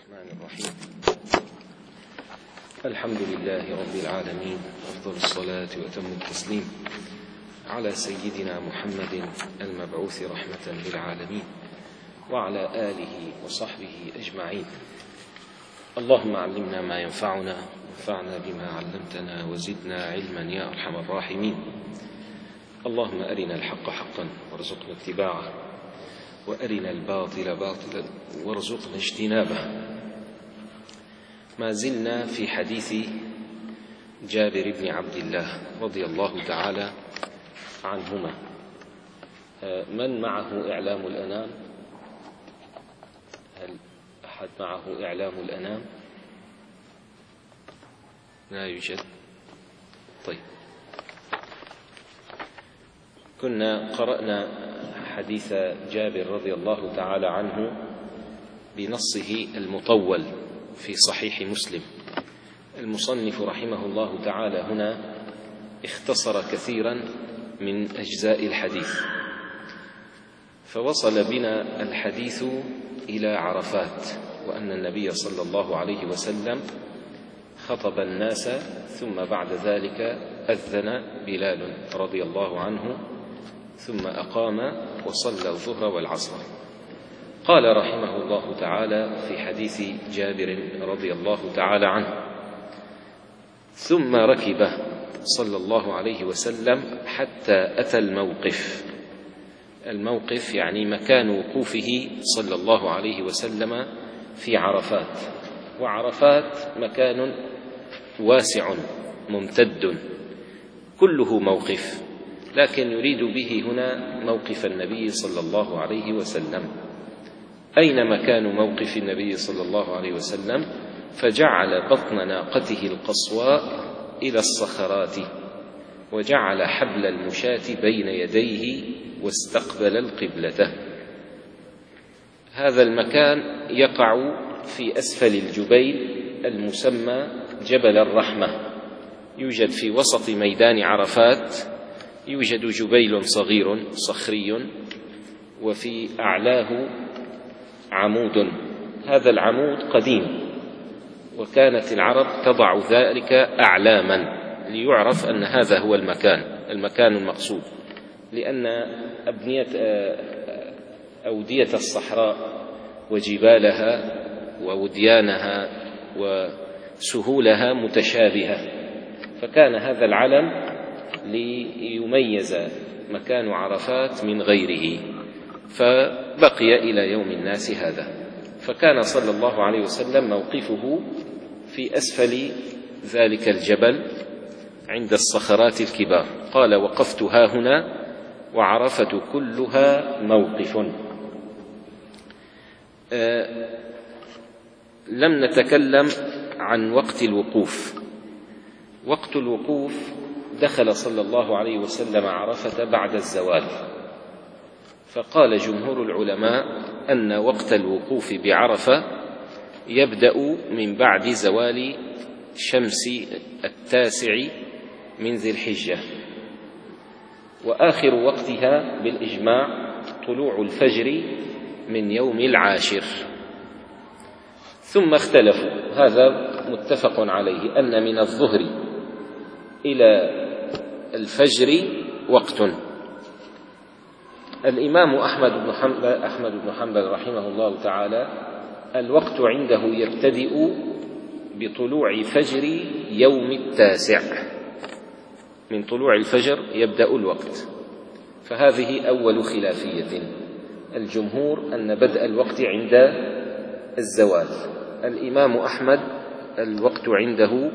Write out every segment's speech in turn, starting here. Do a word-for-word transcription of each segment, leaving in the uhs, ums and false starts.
الرحمن الرحيم. الحمد لله رب العالمين، أفضل الصلاة وأتم التسليم على سيدنا محمد المبعوث رحمة للعالمين وعلى آله وصحبه أجمعين. اللهم علمنا ما ينفعنا وانفعنا بما علمتنا وزدنا علما يا أرحم الراحمين. اللهم أرنا الحق حقا وارزقنا اتباعه، وأرنا الباطل باطلا وارزقنا اجتنابه. ما زلنا في حديث جابر بن عبد الله رضي الله تعالى عنهما. من معه إعلام الأنام؟ هل أحد معه إعلام الأنام؟ لا يوجد. طيب، كنا قرأنا حديث جابر رضي الله تعالى عنه بنصه المطول في صحيح مسلم. المصنف رحمه الله تعالى هنا اختصر كثيرا من أجزاء الحديث، فوصل بنا الحديث إلى عرفات، وأن النبي صلى الله عليه وسلم خطب الناس، ثم بعد ذلك أذن بلال رضي الله عنه، ثم أقام وصلى الظهر والعصر. قال رحمه الله تعالى في حديث جابر رضي الله تعالى عنه: ثم ركب صلى الله عليه وسلم حتى أتى الموقف. الموقف يعني مكان وقوفه صلى الله عليه وسلم في عرفات، وعرفات مكان واسع ممتد كله موقف، لكن يريد به هنا موقف النبي صلى الله عليه وسلم. أين مكان موقف النبي صلى الله عليه وسلم؟ فجعل بطن ناقته القصواء إلى الصخرات، وجعل حبل المشاة بين يديه واستقبل القبلة. هذا المكان يقع في أسفل الجبيل المسمى جبل الرحمة، يوجد في وسط ميدان عرفات، يوجد جبيل صغير صخري، وفي أعلاه عمود. هذا العمود قديم، وكانت العرب تضع ذلك أعلاما ليعرف أن هذا هو المكان المكان المقصود، لأن أبنية أودية الصحراء وجبالها ووديانها وسهولها متشابهة، فكان هذا العلم ليميز مكان عرفات من غيره، فبقي إلى يوم الناس هذا. فكان صلى الله عليه وسلم موقفه في أسفل ذلك الجبل عند الصخرات الكبار. قال: وقفت هاهنا وعرفة كلها موقف. آه لم نتكلم عن وقت الوقوف. وقت الوقوف دخل صلى الله عليه وسلم عرفة بعد الزوال، فقال جمهور العلماء أن وقت الوقوف بعرفة يبدأ من بعد زوال شمس التاسع من ذي الحجة، وآخر وقتها بالإجماع طلوع الفجر من يوم العاشر. ثم اختلفوا، هذا متفق عليه، أن من الظهر إلى الفجر وقت. الإمام أحمد بن حنبل, أحمد بن حنبل رحمه الله تعالى الوقت عنده يبتدئ بطلوع فجر يوم التاسع، من طلوع الفجر يبدأ الوقت، فهذه أول خلافية. الجمهور أن بدء الوقت عند الزوال. الإمام أحمد الوقت عنده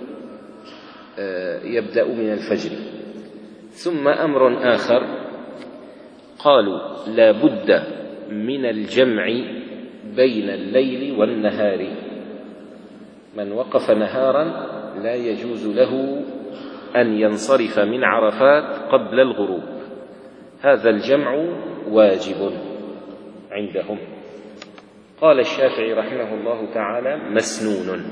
يبدأ من الفجر. ثم أمر آخر، قالوا: لا بد من الجمع بين الليل والنهار. من وقف نهارا لا يجوز له أن ينصرف من عرفات قبل الغروب، هذا الجمع واجب عندهم. قال الشافعي رحمه الله تعالى: مسنون.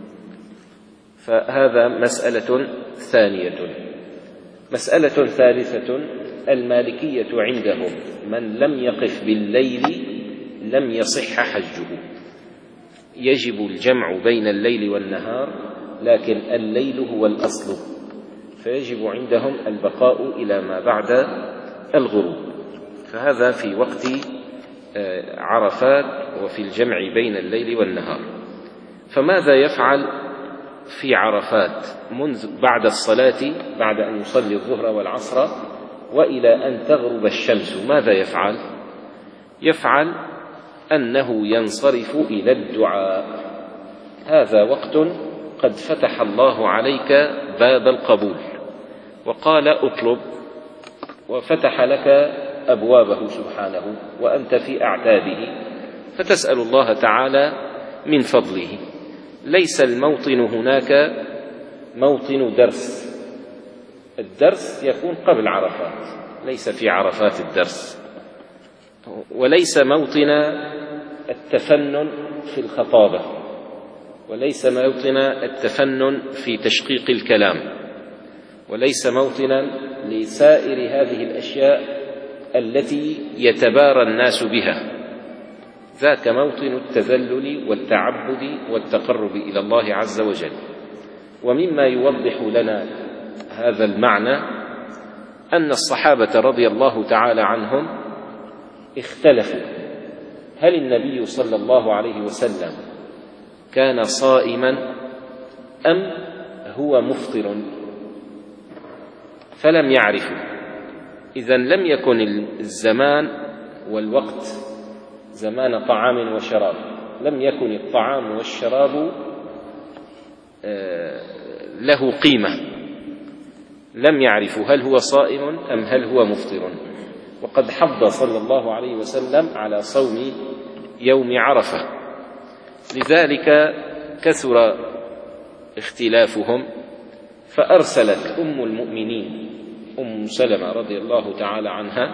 فهذا مسألة ثانية. مسألة ثالثة، المالكية عندهم من لم يقف بالليل لم يصح حجه، يجب الجمع بين الليل والنهار، لكن الليل هو الأصل، فيجب عندهم البقاء إلى ما بعد الغروب. فهذا في وقت عرفات وفي الجمع بين الليل والنهار. فماذا يفعل في عرفات منذ بعد الصلاة، بعد أن يصلي الظهر والعصر وإلى أن تغرب الشمس؟ ماذا يفعل؟ يفعل أنه ينصرف إلى الدعاء. هذا وقت قد فتح الله عليك باب القبول وقال اطلب، وفتح لك أبوابه سبحانه وأنت في أعتابه، فتسأل الله تعالى من فضله. ليس الموطن هناك موطن درس، الدرس يكون قبل عرفات، ليس في عرفات الدرس، وليس موطن التفنن في الخطابة، وليس موطن التفنن في تشقيق الكلام، وليس موطنا لسائر هذه الأشياء التي يتبارى الناس بها. ذاك موطن التذلل والتعبد والتقرب إلى الله عز وجل. ومما يوضح لنا هذا المعنى أن الصحابة رضي الله تعالى عنهم اختلفوا هل النبي صلى الله عليه وسلم كان صائما أم هو مفطر، فلم يعرفوا. إذن لم يكن الزمان والوقت زمان طعام وشراب، لم يكن الطعام والشراب له قيمة، لم يعرفوا هل هو صائم أم هل هو مفطر. وقد حض صلى الله عليه وسلم على صوم يوم عرفة، لذلك كثر اختلافهم، فأرسلت أم المؤمنين أم سلمة رضي الله تعالى عنها،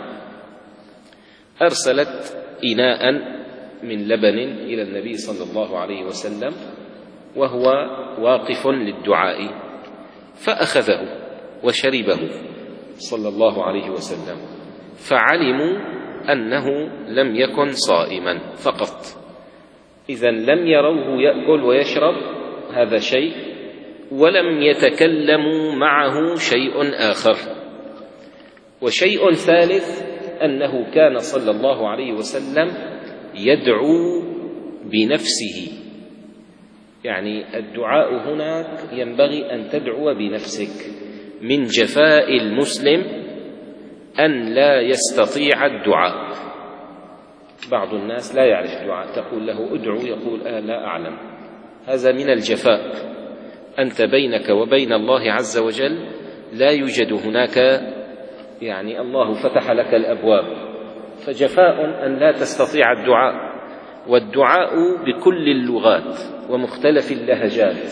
أرسلت إناء من لبن إلى النبي صلى الله عليه وسلم وهو واقف للدعاء، فأخذه وشربه صلى الله عليه وسلم، فعلموا أنه لم يكن صائما فقط. إذن لم يروه يأكل ويشرب، هذا شيء، ولم يتكلموا معه شيء آخر. وشيء ثالث أنه كان صلى الله عليه وسلم يدعو بنفسه، يعني الدعاء هناك ينبغي أن تدعو بنفسك. من جفاء المسلم أن لا يستطيع الدعاء. بعض الناس لا يعرف الدعاء، تقول له ادعو يقول آه لا أعلم. هذا من الجفاء، أنت بينك وبين الله عز وجل لا يوجد هناك، يعني الله فتح لك الأبواب، فجفاء أن لا تستطيع الدعاء. والدعاء بكل اللغات ومختلف اللهجات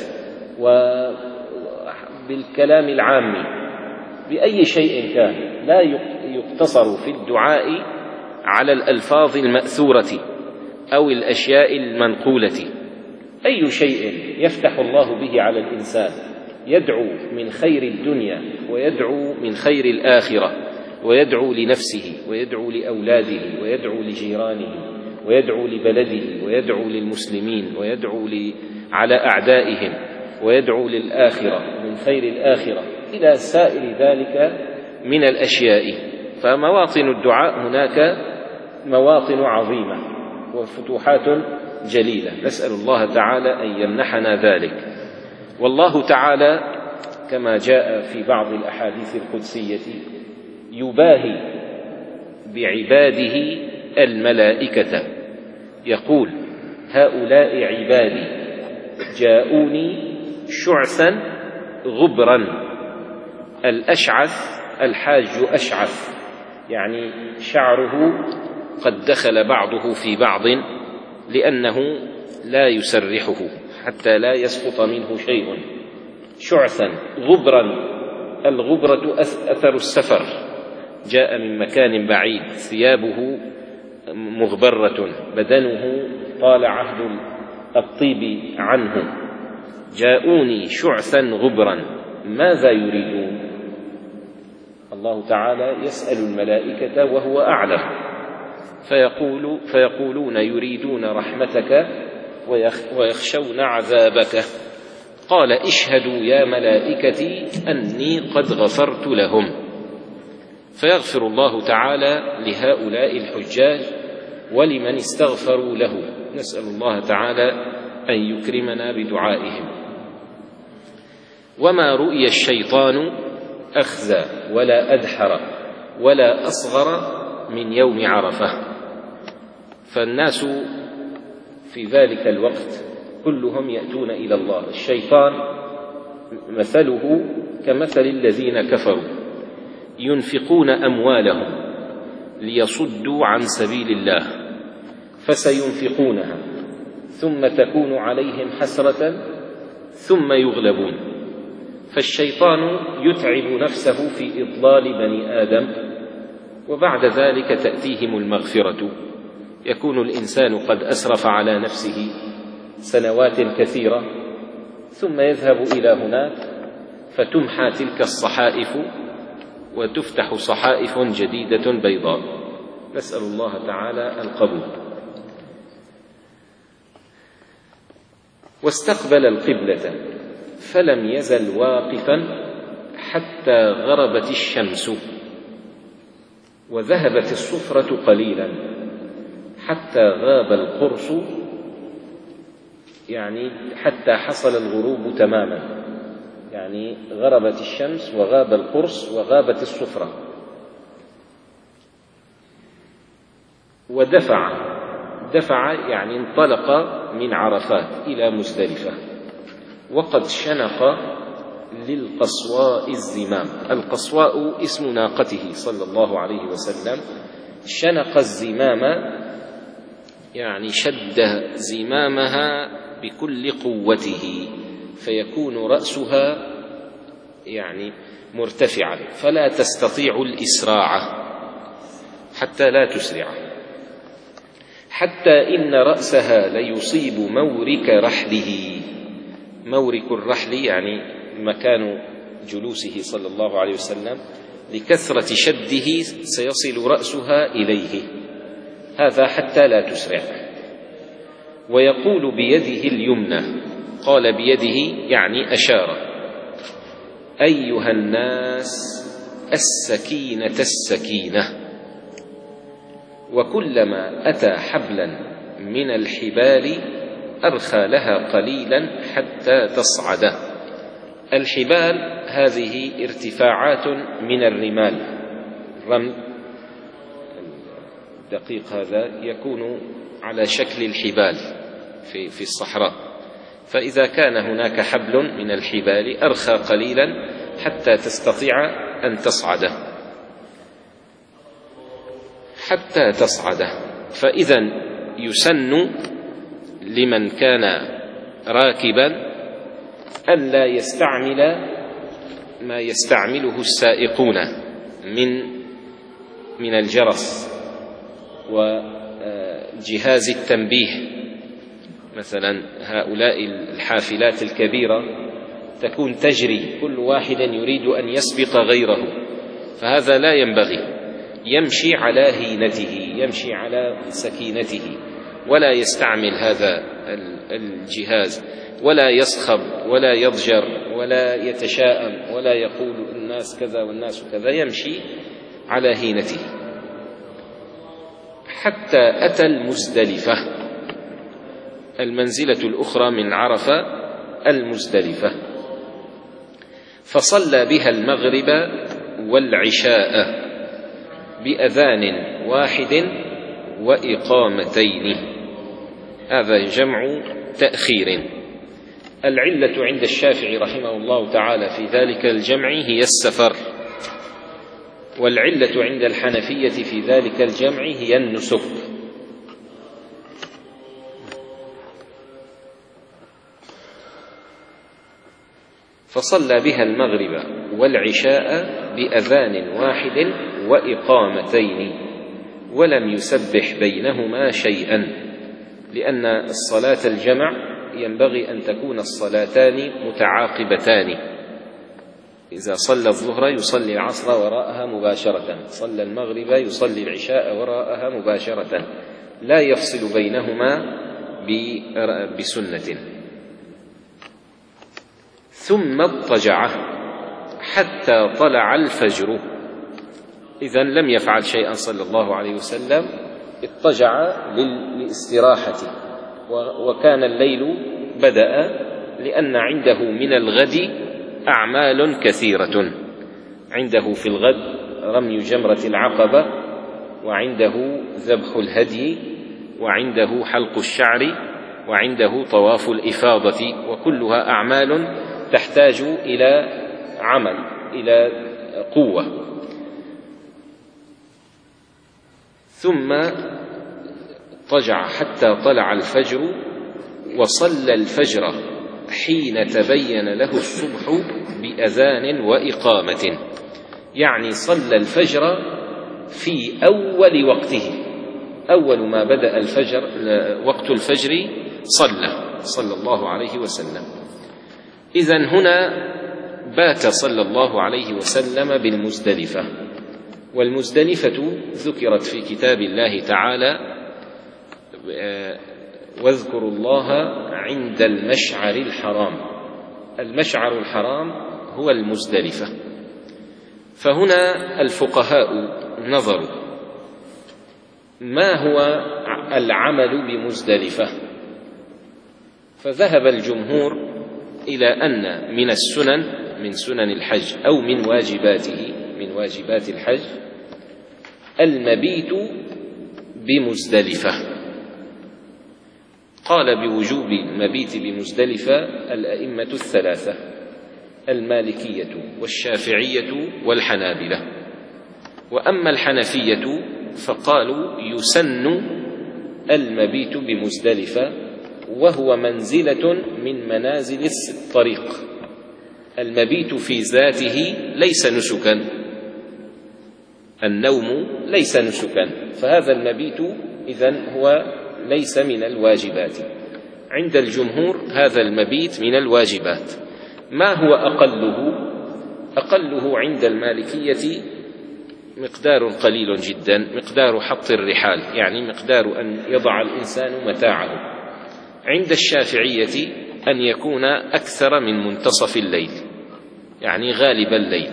وبالكلام العامي بأي شيء كان، لا يقتصر في الدعاء على الألفاظ المأثورة أو الأشياء المنقولة. أي شيء يفتح الله به على الإنسان، يدعو من خير الدنيا ويدعو من خير الآخرة، ويدعو لنفسه ويدعو لأولاده ويدعو لجيرانه ويدعو لبلده ويدعو للمسلمين ويدعو على أعدائهم ويدعو للآخرة من خير الآخرة إلى سائر ذلك من الأشياء. فمواطن الدعاء هناك مواطن عظيمة وفتوحات جليلة، نسأل الله تعالى أن يمنحنا ذلك. والله تعالى كما جاء في بعض الأحاديث القدسية يباهي بعباده الملائكة، يقول هؤلاء عبادي جاءوني شعثا غبرا. الأشعث الحاج أشعث، يعني شعره قد دخل بعضه في بعض لأنه لا يسرحه حتى لا يسقط منه شيء. شعثا غبرا، الغبرة أثر السفر، جاء من مكان بعيد، ثيابه مغبرة، بدنه طال عهد الطيب عنه. جاءوني شعثا غبرا، ماذا يريدون؟ الله تعالى يسأل الملائكة وهو أعلم، فيقول فيقولون يريدون رحمتك ويخشون عذابك. قال اشهدوا يا ملائكتي أني قد غفرت لهم. فيغفر الله تعالى لهؤلاء الحجاج ولمن استغفروا له. نسأل الله تعالى أن يكرمنا بدعائهم. وما رؤي الشيطان أخزى ولا أدحر ولا أصغر من يوم عرفة. فالناس في ذلك الوقت كلهم يأتون إلى الله. الشيطان مثله كمثل الذين كفروا ينفقون أموالهم ليصدوا عن سبيل الله فسينفقونها ثم تكون عليهم حسرة ثم يغلبون. فالشيطان يتعب نفسه في إضلال بني آدم، وبعد ذلك تأتيهم المغفرة. يكون الإنسان قد أسرف على نفسه سنوات كثيرة ثم يذهب إلى هناك فتمحى تلك الصحائف وتفتح صحائف جديدة بيضاء. نسأل الله تعالى القبول. واستقبل القبلة فلم يزل واقفا حتى غربت الشمس وذهبت الصفرة قليلا حتى غاب القرص، يعني حتى حصل الغروب تماما، يعني غربت الشمس وغاب القرص وغابت الصفرة. ودفع دفع يعني انطلق من عرفات إلى مزدلفة وقد شنق للقصواء الزمام. القصواء اسم ناقته صلى الله عليه وسلم. شنق الزمام يعني شد زمامها بكل قوته فيكون رأسها يعني مرتفعا فلا تستطيع الإسراع حتى لا تسرع، حتى إن رأسها ليصيب مورك رحله. مورك الرحل يعني مكان جلوسه صلى الله عليه وسلم، لكثرة شده سيصل رأسها إليه، هذا حتى لا تسرع. ويقول بيده اليمنى، قال بيده يعني أشار: أيها الناس السكينة السكينة. وكلما أتى حبلا من الحبال أرخى لها قليلا حتى تصعد. الحبال هذه ارتفاعات من الرمال، الرمل الدقيق هذا يكون على شكل الحبال في في الصحراء، فإذا كان هناك حبل من الحبال أرخى قليلا حتى تستطيع أن تصعد حتى تصعد. فإذا يسن لمن كان راكبا ألا يستعمل ما يستعمله السائقون من من الجرس وجهاز التنبيه. مثلا هؤلاء الحافلات الكبيرة تكون تجري، كل واحد يريد أن يسبق غيره، فهذا لا ينبغي. يمشي على هينته، يمشي على سكينته، ولا يستعمل هذا الجهاز، ولا يصخب ولا يضجر ولا يتشاءم ولا يقول الناس كذا والناس كذا، يمشي على هينته. حتى أتى المزدلفة، المنزلة الأخرى من عرفة المزدلفة، فصلى بها المغرب والعشاء بأذان واحد وإقامتين. هذا جمع تأخير. العلة عند الشافعي رحمه الله تعالى في ذلك الجمع هي السفر، والعلة عند الحنفية في ذلك الجمع هي النسك. فصلى بها المغرب والعشاء بأذان واحد وإقامتين، ولم يسبح بينهما شيئا، لأن الصلاة الجمع ينبغي أن تكون الصلاتان متعاقبتان. إذا صلى الظهر يصلي العصر وراءها مباشرة، صلى المغرب يصلي العشاء وراءها مباشرة، لا يفصل بينهما بسنة. ثم اضطجع حتى طلع الفجر. إذن لم يفعل شيئا صلى الله عليه وسلم، اضطجع للاستراحة، وكان الليل بدأ، لأن عنده من الغد أعمال كثيرة. عنده في الغد رمي جمرة العقبة، وعنده ذبح الهدي، وعنده حلق الشعر، وعنده طواف الإفاضة، وكلها أعمال تحتاج إلى عمل، إلى قوة. ثم اضطجع حتى طلع الفجر، وصلى الفجر حين تبين له الصبح بأذان وإقامة، يعني صلى الفجر في أول وقته، أول ما بدأ الفجر وقت الفجر صلى صلى الله عليه وسلم. إذن هنا بات صلى الله عليه وسلم بالمزدلفة، والمزدلفة ذكرت في كتاب الله تعالى: واذكروا الله عند المشعر الحرام. المشعر الحرام هو المزدلفة. فهنا الفقهاء نظروا ما هو العمل بمزدلفة، فذهب الجمهور إلى أن من السنن، من سنن الحج أو من واجباته، من واجبات الحج، المبيت بمزدلفة. قال بوجوب المبيت بمزدلفة الأئمة الثلاثة: المالكية والشافعية والحنابلة. وأما الحنفية فقالوا يسن المبيت بمزدلفة، وهو منزلة من منازل الطريق. المبيت في ذاته ليس نسكا، النوم ليس نسكا، فهذا المبيت إذن هو ليس من الواجبات. عند الجمهور هذا المبيت من الواجبات. ما هو أقله؟ أقله عند المالكية مقدار قليل جدا، مقدار حط الرحال، يعني مقدار أن يضع الإنسان متاعه. عند الشافعية أن يكون أكثر من منتصف الليل، يعني غالب الليل.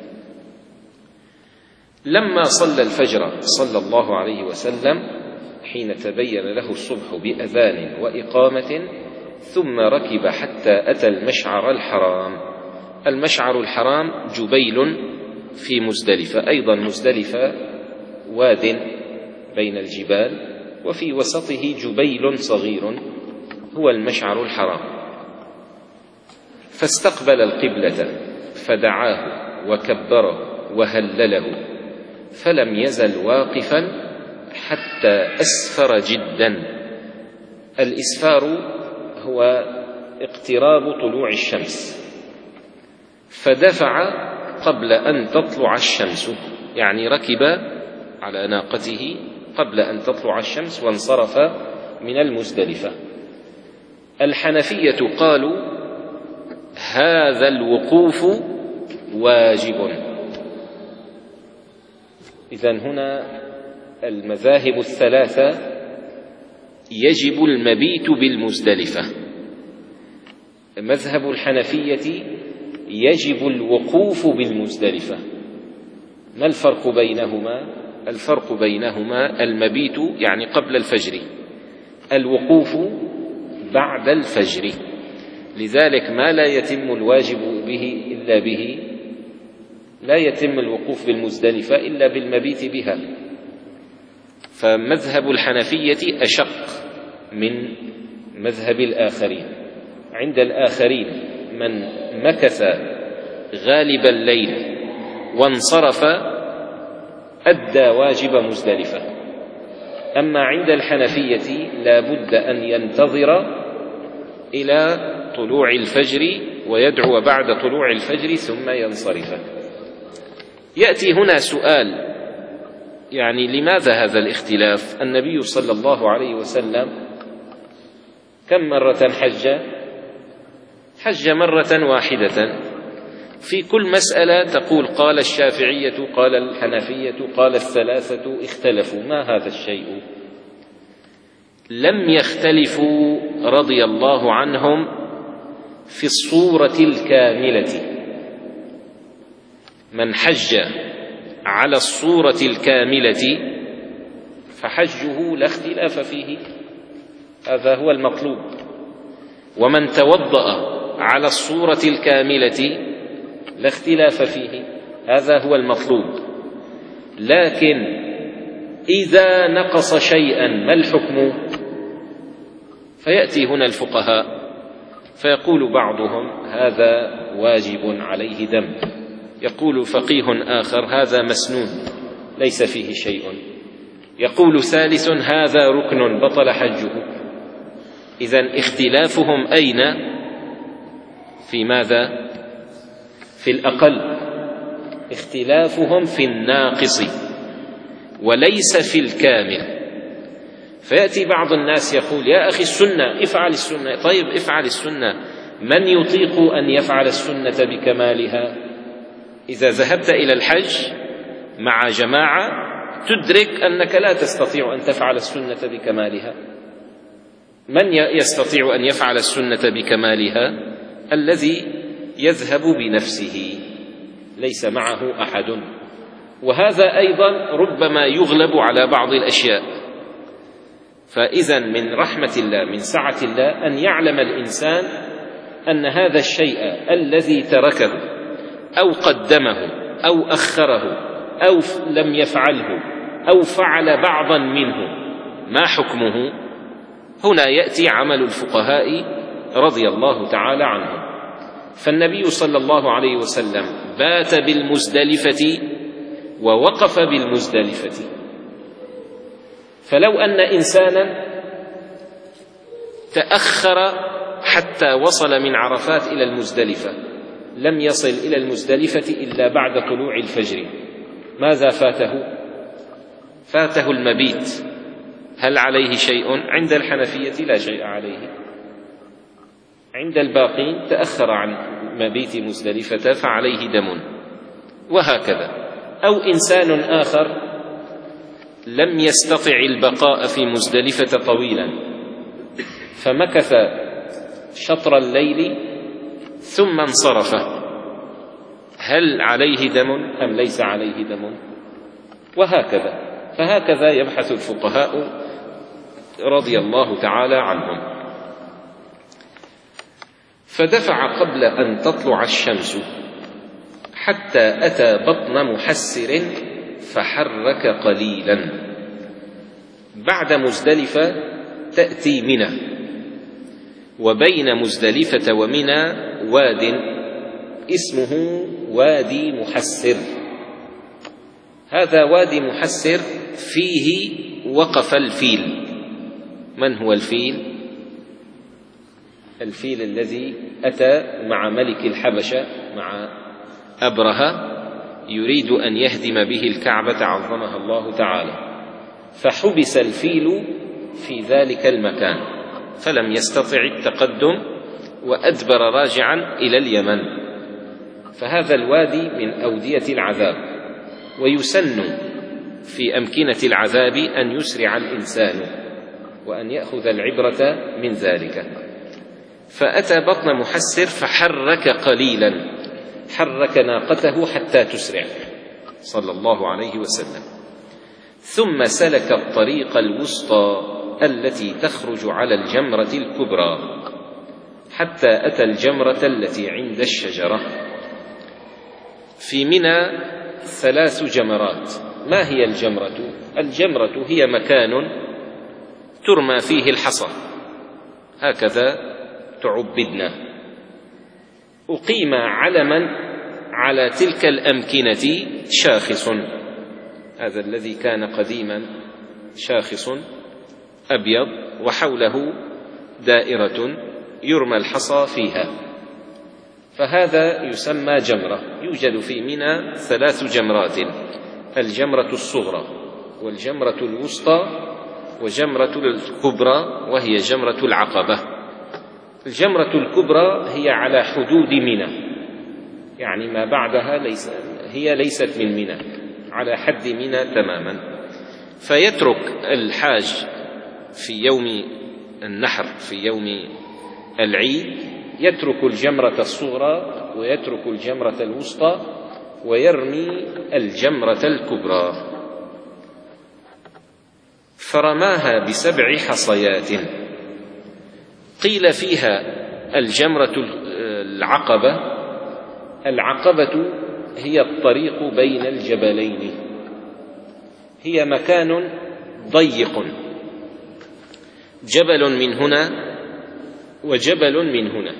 لما صلى الفجر صلى الله عليه وسلم حين تبين له الصبح بأذان وإقامة، ثم ركب حتى أتى المشعر الحرام. المشعر الحرام جبيل في مزدلفة، أيضا مزدلفة واد بين الجبال، وفي وسطه جبيل صغير هو المشعر الحرام. فاستقبل القبلة فدعاه وكبره وهلله، فلم يزل واقفا حتى أسفر جدا. الإسفار هو اقتراب طلوع الشمس، فدفع قبل أن تطلع الشمس، يعني ركب على ناقته قبل أن تطلع الشمس وانصرف من المزدلفة. الحنفية قالوا هذا الوقوف واجب. إذن هنا المذاهب الثلاثة يجب المبيت بالمزدلفة. مذهب الحنفية يجب الوقوف بالمزدلفة. ما الفرق بينهما؟ الفرق بينهما المبيت يعني قبل الفجر، الوقوف بعد الفجر. لذلك ما لا يتم الواجب به إلا به، لا يتم الوقوف بالمزدلفة إلا بالمبيت بها. فمذهب الحنفية أشق من مذهب الآخرين. عند الآخرين من مكث غالب الليل وانصرف أدى واجب مزدلفة. أما عند الحنفية لا بد أن ينتظر إلى طلوع الفجر ويدعو بعد طلوع الفجر ثم ينصرف. يأتي هنا سؤال، يعني لماذا هذا الاختلاف؟ النبي صلى الله عليه وسلم كم مرة حج؟ حج مرة واحدة. في كل مسألة تقول قال الشافعية، قال الحنفية، قال الثلاثة، اختلفوا. ما هذا الشيء؟ لم يختلفوا رضي الله عنهم في الصورة الكاملة. من حج على الصورة الكاملة فحجه لا اختلاف فيه، هذا هو المطلوب. ومن توضأ على الصورة الكاملة لا اختلاف فيه، هذا هو المطلوب. لكن إذا نقص شيئا ما الحكم؟ فيأتي هنا الفقهاء فيقول بعضهم هذا واجب عليه دم، يقول فقيه آخر هذا مسنون ليس فيه شيء، يقول ثالث هذا ركن بطل حجه. إذن اختلافهم أين؟ في ماذا؟ في الأقل، اختلافهم في الناقص وليس في الكامل. فيأتي بعض الناس يقول يا أخي السنة افعل السنة. طيب افعل السنة، من يطيق أن يفعل السنة بكمالها؟ إذا ذهبت إلى الحج مع جماعة تدرك أنك لا تستطيع أن تفعل السنة بكمالها. من يستطيع أن يفعل السنة بكمالها؟ الذي يذهب بنفسه ليس معه أحد. وهذا أيضا ربما يغلب على بعض الأشياء. فإذا من رحمة الله من سعة الله أن يعلم الإنسان أن هذا الشيء الذي تركه أو قدمه أو أخره أو لم يفعله أو فعل بعضا منه ما حكمه؟ هنا يأتي عمل الفقهاء رضي الله تعالى عنهم. فالنبي صلى الله عليه وسلم بات بالمزدلفة ووقف بالمزدلفة. فلو أن إنسانا تأخر حتى وصل من عرفات إلى المزدلفة لم يصل إلى المزدلفة إلا بعد طلوع الفجر، ماذا فاته؟ فاته المبيت. هل عليه شيء؟ عند الحنفية لا شيء عليه، عند الباقين تأخر عن مبيت مزدلفة فعليه دم. وهكذا. أو إنسان آخر لم يستطع البقاء في مزدلفة طويلا فمكث شطر الليل ثم انصرف، هل عليه دم أم ليس عليه دم؟ وهكذا. فهكذا يبحث الفقهاء رضي الله تعالى عنهم. فدفع قبل أن تطلع الشمس حتى أتى بطن محسر فحرك قليلا. بعد مزدلفة تأتي منى، وبين مزدلفة ومنى واد اسمه وادي محسر. هذا وادي محسر فيه وقف الفيل. من هو الفيل؟ الفيل الذي أتى مع ملك الحبشة مع أبرهة يريد أن يهدم به الكعبة عظمها الله تعالى، فحبس الفيل في ذلك المكان فلم يستطع التقدم وأدبر راجعا إلى اليمن. فهذا الوادي من أودية العذاب، ويسن في أمكنة العذاب أن يسرع الإنسان وأن يأخذ العبرة من ذلك. فأتى بطن محسر فحرك قليلا، حرك ناقته حتى تسرع صلى الله عليه وسلم، ثم سلك الطريق الوسطى التي تخرج على الجمرة الكبرى حتى أتى الجمرة التي عند الشجرة. في منى ثلاث جمرات. ما هي الجمرة؟ الجمرة هي مكان ترمى فيه الحصى، هكذا تعبدنا. أقيم علما على تلك الأمكنة شاخص، هذا الذي كان قديما شاخص أبيض وحوله دائرة يرمى الحصى فيها، فهذا يسمى جمرة. يوجد في منى ثلاث جمرات: الجمرة الصغرى والجمرة الوسطى وجمرة الكبرى وهي جمرة العقبة. الجمرة الكبرى هي على حدود منى، يعني ما بعدها ليس هي ليست من منى، على حد منى تماما. فيترك الحاج في يوم النحر في يوم العيد يترك الجمرة الصغرى ويترك الجمرة الوسطى ويرمي الجمرة الكبرى، فرماها بسبع حصيات. قيل فيها الجمرة العقبة. العقبة هي الطريق بين الجبلين، هي مكان ضيق، جبل من هنا وجبل من هنا،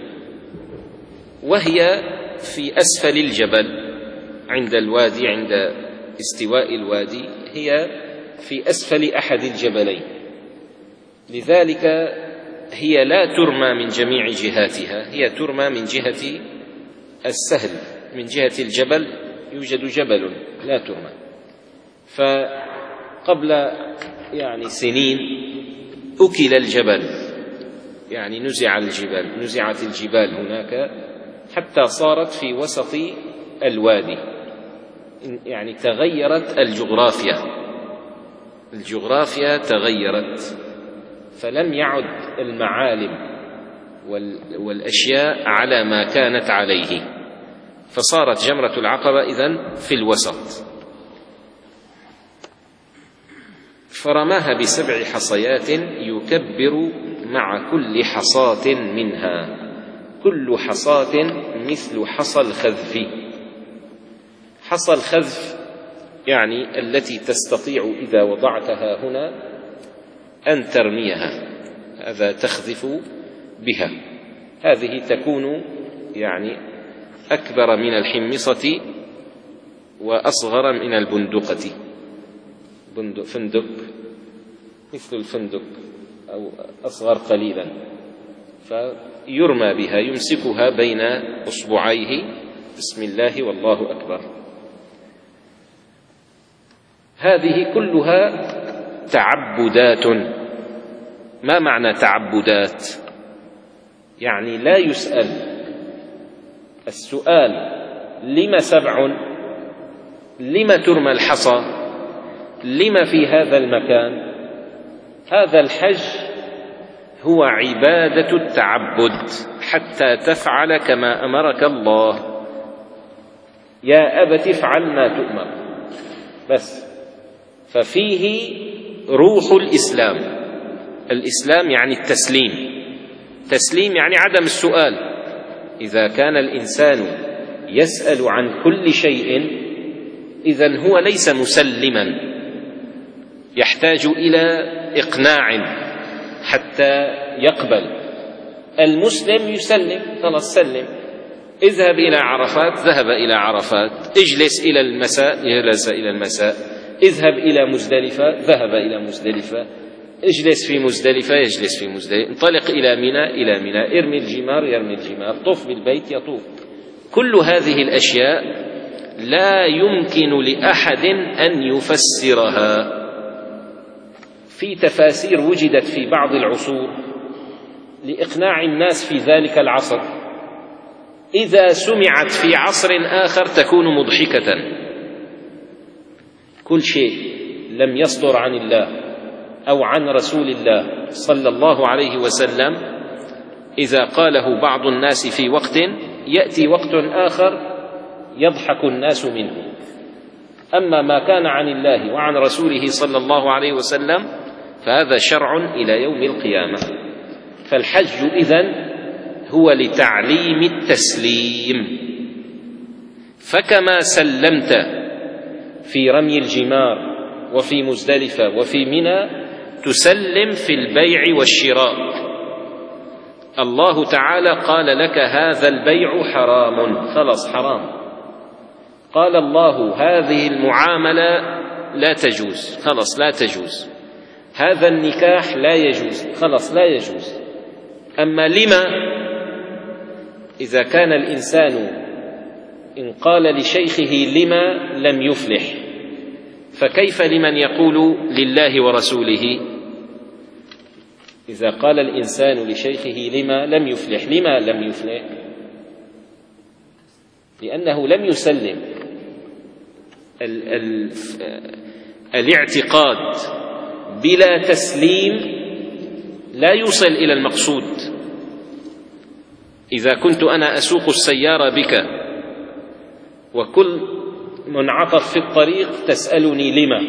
وهي في أسفل الجبل عند الوادي، عند استواء الوادي هي في أسفل أحد الجبلين، لذلك هي لا ترمى من جميع جهاتها، هي ترمى من جهة السهل، من جهة الجبل يوجد جبل لا ترمى. فقبل يعني سنين أكل الجبل، يعني نزع الجبال، نزعت الجبال هناك حتى صارت في وسط الوادي، يعني تغيرت الجغرافيا، الجغرافيا تغيرت، فلم يعد المعالم والأشياء على ما كانت عليه، فصارت جمرة العقبة إذن في الوسط. فرماها بسبع حصيات يكبر مع كل حصاة منها، كل حصاة مثل حصى الخذف. حصى الخذف يعني التي تستطيع إذا وضعتها هنا أن ترميها، هذا تخذف بها، هذه تكون يعني أكبر من الحمصة وأصغر من البندقة، فندق مثل الفندق أو أصغر قليلا، فيرمى بها، يمسكها بين أصبعيه بسم الله والله أكبر. هذه كلها تعبدات. ما معنى تعبدات؟ يعني لا يسأل السؤال لم سبع، لم ترمى الحصى، لم في هذا المكان. هذا الحج هو عبادة التعبد حتى تفعل كما أمرك الله، يا أبت افعل ما تؤمر بس. ففيه روح الإسلام. الإسلام يعني التسليم، تسليم يعني عدم السؤال. إذا كان الإنسان يسأل عن كل شيء إذن هو ليس مسلما، يحتاج إلى إقناع حتى يقبل. المسلم يسلم، خلاص سلم، اذهب إلى عرفات ذهب إلى عرفات، اجلس إلى المساء جلس إلى المساء، اذهب إلى مزدلفة ذهب إلى مزدلفة، اجلس في مزدلفة يجلس في مزدلفة، انطلق إلى منى إلى منى، ارمي الجمار يرمي الجمار، طف بالبيت يطوف. كل هذه الأشياء لا يمكن لأحد أن يفسرها. في تفاسير وجدت في بعض العصور لإقناع الناس في ذلك العصر، إذا سمعت في عصر آخر تكون مضحكة. كل شيء لم يصدر عن الله أو عن رسول الله صلى الله عليه وسلم إذا قاله بعض الناس في وقت، يأتي وقت آخر يضحك الناس منه. أما ما كان عن الله وعن رسوله صلى الله عليه وسلم فهذا شرع إلى يوم القيامة. فالحج إذن هو لتعليم التسليم. فكما سلمت في رمي الجمار وفي مزدلفة وفي منى، تسلم في البيع والشراء. الله تعالى قال لك هذا البيع حرام، خلاص حرام. قال الله هذه المعاملة لا تجوز، خلاص لا تجوز. هذا النكاح لا يجوز، خلاص لا يجوز. أما لما إذا كان الإنسان إن قال لشيخه لما لم يفلح، فكيف لمن يقول لله ورسوله؟ إذا قال الإنسان لشيخه لما لم يفلح، لما لم يفلح؟ لأنه لم يسلم. ال ال الاعتقاد بلا تسليم لا يوصل إلى المقصود. إذا كنت أنا أسوق السيارة بك وكل منعطف في الطريق تسألني لما،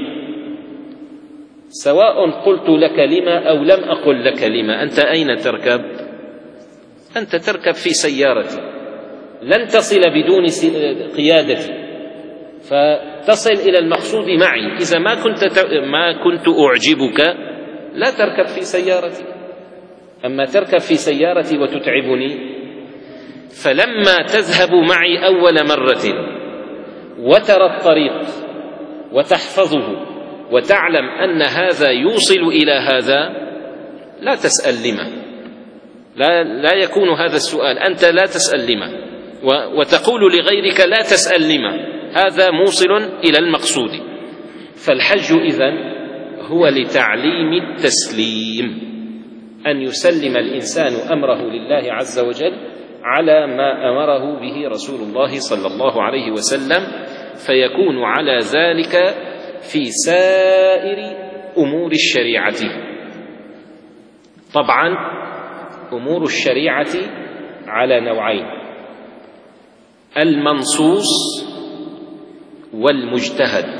سواء قلت لك لما أو لم أقل لك لما، أنت أين تركب؟ أنت تركب في سيارتي، لن تصل بدون قيادتي، فتصل إلى المقصود معي. إذا ما كنت ما كنت أعجبك لا تركب في سيارتي، أما تركب في سيارتي وتتعبني. فلما تذهب معي أول مرة وترى الطريق وتحفظه وتعلم أن هذا يوصل إلى هذا، لا تسأل لما، لا, لا يكون هذا السؤال، أنت لا تسأل لما، وتقول لغيرك لا تسأل لما، هذا موصل إلى المقصود. فالحج إذن هو لتعليم التسليم، أن يسلم الإنسان أمره لله عز وجل على ما أمره به رسول الله صلى الله عليه وسلم، فيكون على ذلك في سائر أمور الشريعة. طبعا أمور الشريعة على نوعين: المنصوص والمجتهد.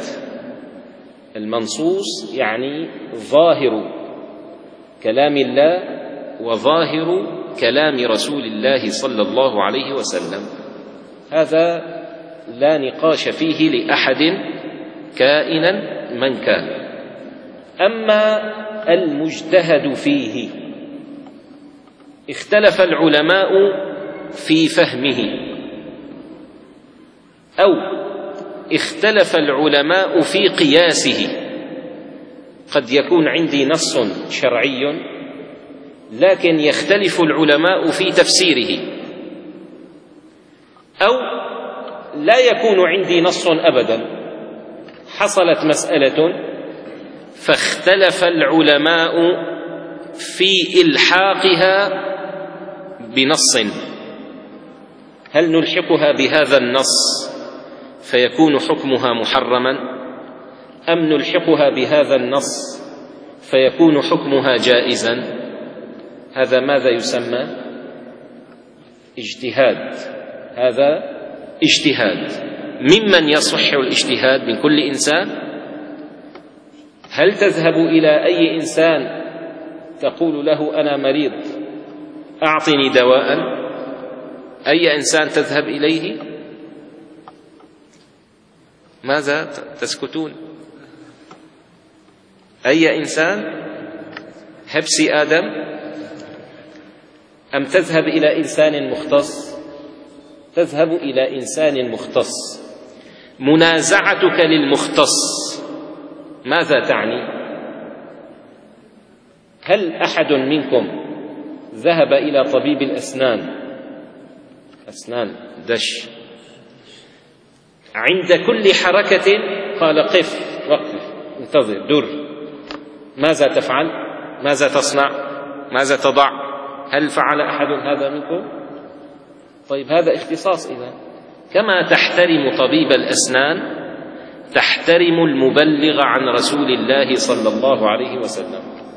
المنصوص يعني ظاهر كلام الله وظاهر كلام رسول الله صلى الله عليه وسلم، هذا لا نقاش فيه لأحد كائنا من كان. أما المجتهد فيه اختلف العلماء في فهمه، أو اختلف العلماء في قياسه. قد يكون عندي نص شرعي لكن يختلف العلماء في تفسيره، أو لا يكون عندي نص أبدا، حصلت مسألة فاختلف العلماء في إلحاقها بنص، هل نلحقها بهذا النص فيكون حكمها محرما، أم نلحقها بهذا النص فيكون حكمها جائزا؟ هذا ماذا يسمى؟ اجتهاد. هذا اجتهاد. ممن يصح الاجتهاد؟ من كل إنسان. هل تذهب إلى أي إنسان تقول له أنا مريض أعطني دواء؟ أي إنسان تذهب إليه؟ ماذا تسكتون؟ أي إنسان؟ هبسي آدم؟ أم تذهب إلى إنسان مختص؟ تذهب إلى إنسان مختص. منازعتك للمختص ماذا تعني؟ هل أحد منكم ذهب إلى طبيب الأسنان، أسنان دش، عند كل حركة قال قف، وقف، انتظر، در، ماذا تفعل؟ ماذا تصنع؟ ماذا تضع؟ هل فعل أحد هذا منكم؟ طيب هذا اختصاص. إذا كما تحترم طبيب الأسنان تحترم المبلغ عن رسول الله صلى الله عليه وسلم،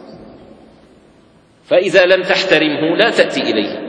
فإذا لم تحترمه لا تأتي إليه.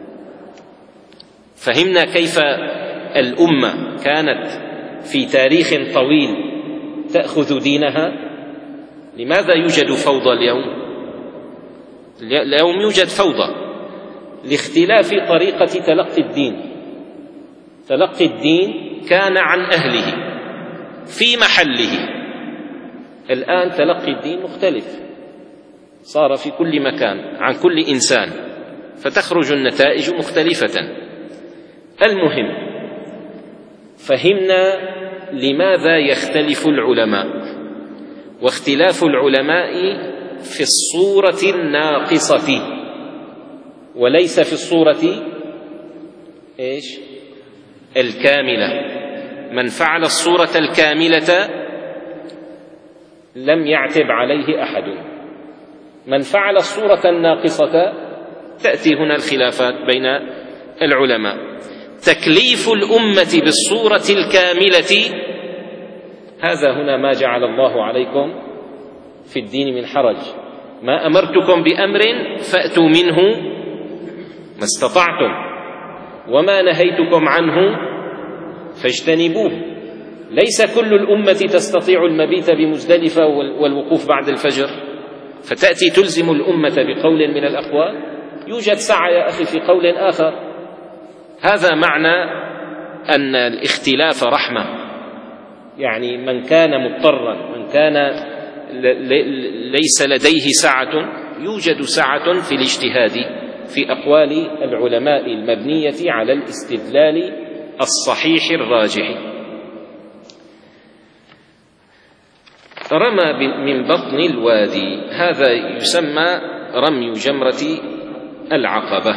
فهمنا كيف الأمة كانت في تاريخ طويل تأخذ دينها. لماذا يوجد فوضى اليوم؟ اليوم يوجد فوضى لاختلاف طريقة تلقي الدين. تلقي الدين كان عن أهله في محله، الآن تلقي الدين مختلف، صار في كل مكان عن كل إنسان، فتخرج النتائج مختلفة. المهم فهمنا لماذا يختلف العلماء، واختلاف العلماء في الصورة الناقصة وليس في الصورة إيش؟ الكاملة. من فعل الصورة الكاملة لم يعتب عليه أحد، من فعل الصورة الناقصة تأتي هنا الخلافات بين العلماء. تكليف الأمة بالصورة الكاملة هذا هنا ما جعل الله عليكم في الدين من حرج، ما أمرتكم بأمر فأتوا منه ما استطعتم وما نهيتكم عنه فاجتنبوه. ليس كل الأمة تستطيع المبيت بمزدلفة والوقوف بعد الفجر، فتأتي تلزم الأمة بقول من الأقوال. يوجد سعة يا أخي في قول آخر. هذا معنى أن الاختلاف رحمة، يعني من كان مضطرا، من كان ليس لديه سعة، يوجد سعة في الاجتهاد في أقوال العلماء المبنية على الاستدلال الصحيح الراجح. رمى من بطن الوادي، هذا يسمى رمي جمرة العقبة.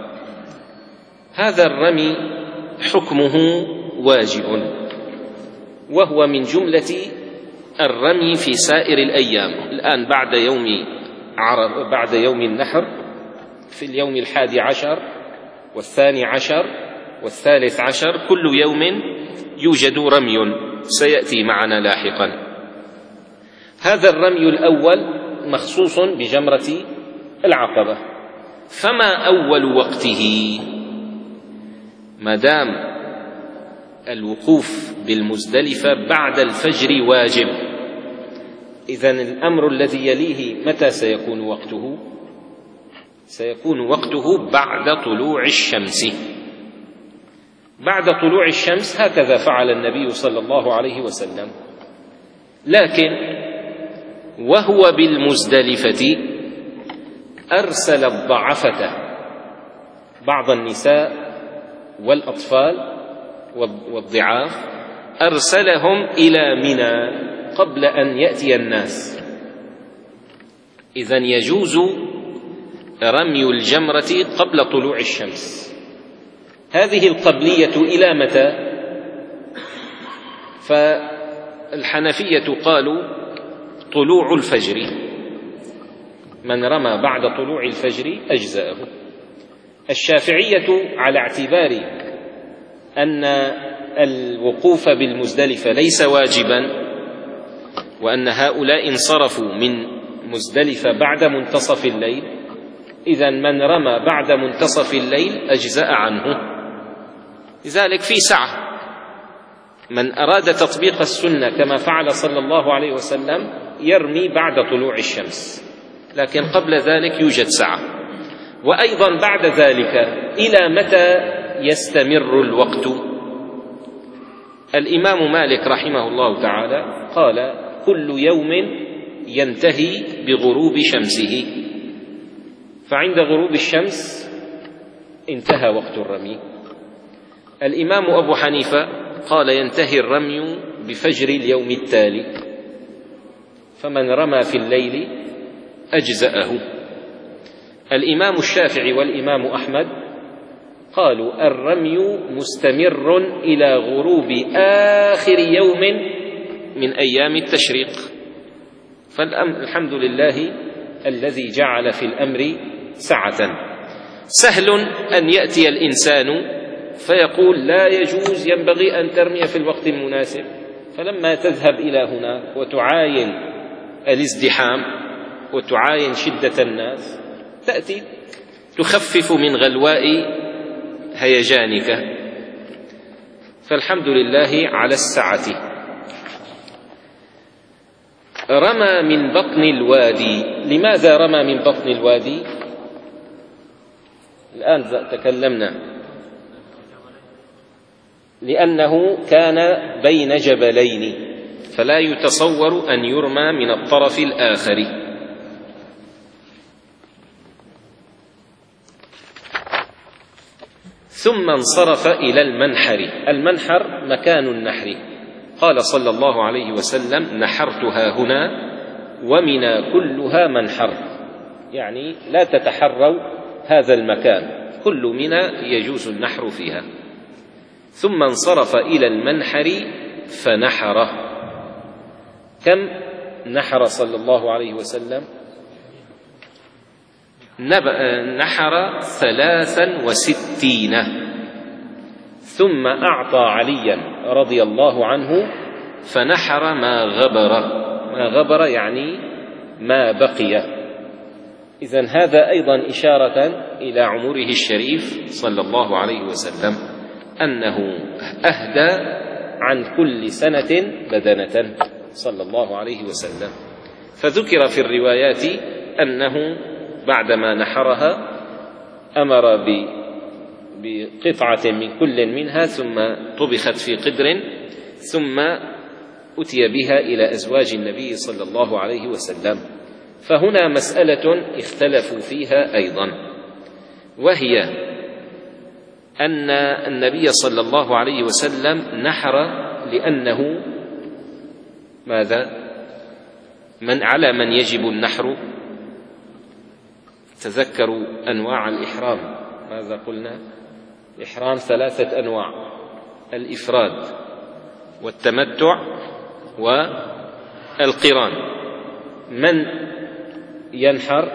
هذا الرمي حكمه واجب، وهو من جملة الرمي في سائر الأيام. الآن بعد يوم عرب بعد يوم النحر في اليوم الحادي عشر والثاني عشر والثالث عشر كل يوم يوجد رمي سيأتي معنا لاحقا. هذا الرمي الأول مخصوص بجمرة العقبة. فما أول وقته؟ ما دام الوقوف بالمزدلفة بعد الفجر واجب، إذن الأمر الذي يليه متى سيكون وقته؟ سيكون وقته بعد طلوع الشمس. بعد طلوع الشمس هكذا فعل النبي صلى الله عليه وسلم. لكن وهو بالمزدلفة أرسل الضعفة، بعض النساء والأطفال والضعاف، أرسلهم إلى منى قبل أن يأتي الناس. إذن يجوز رمي الجمرة قبل طلوع الشمس. هذه القبلية إلى متى؟ فالحنفية قالوا طلوع الفجر، من رمى بعد طلوع الفجر أجزأه. الشافعية على اعتبار أن الوقوف بالمزدلفة ليس واجبا، وأن هؤلاء انصرفوا من مزدلفة بعد منتصف الليل، إذن من رمى بعد منتصف الليل أجزأ عنه. لذلك في سعة، من أراد تطبيق السنة كما فعل صلى الله عليه وسلم يرمي بعد طلوع الشمس، لكن قبل ذلك يوجد سعة. وأيضا بعد ذلك إلى متى يستمر الوقت؟ الإمام مالك رحمه الله تعالى قال كل يوم ينتهي بغروب شمسه، فعند غروب الشمس انتهى وقت الرمي. الإمام أبو حنيفة قال ينتهي الرمي بفجر اليوم التالي، فمن رمى في الليل أجزأه. الإمام الشافعي والإمام أحمد قالوا الرمي مستمر إلى غروب آخر يوم من أيام التشريق. فالحمد لله الذي جعل في الأمر سعة. سهل أن يأتي الإنسان فيقول لا يجوز، ينبغي أن ترمي في الوقت المناسب، فلما تذهب إلى هناك وتعاين الازدحام وتعاين شدة الناس تأتي تخفف من غلواء هيجانك. فالحمد لله على السعة. رمى من بطن الوادي. لماذا رمى من بطن الوادي؟ الآن تكلمنا. لأنه كان بين جبلين، فلا يتصور أن يرمى من الطرف الآخر. ثم انصرف إلى المنحر. المنحر مكان النحر. قال صلى الله عليه وسلم نحرتها هنا ومنى كلها منحر، يعني لا تتحروا هذا المكان، كل منى يجوز النحر فيها. ثم انصرف إلى المنحر فنحره. كم نحر صلى الله عليه وسلم؟ نحر ثلاثا وستين. ثم أعطى عليا رضي الله عنه فنحر ما غبر. ما غبر يعني ما بقي، إذن هذا أيضا إشارة إلى عمره الشريف صلى الله عليه وسلم، أنه أهدى عن كل سنة بدنة صلى الله عليه وسلم. فذكر في الروايات أنه بعدما نحرها أمر بقطعة من كل منها ثم طبخت في قدر ثم أتي بها إلى أزواج النبي صلى الله عليه وسلم. فهنا مسألة اختلفوا فيها أيضا، وهي أن النبي صلى الله عليه وسلم نحر لأنه ماذا؟ من على من يجب النحر؟ تذكروا أنواع الإحرام، ماذا قلنا؟ الإحرام ثلاثة أنواع: الإفراد والتمتع والقران. من ينحر؟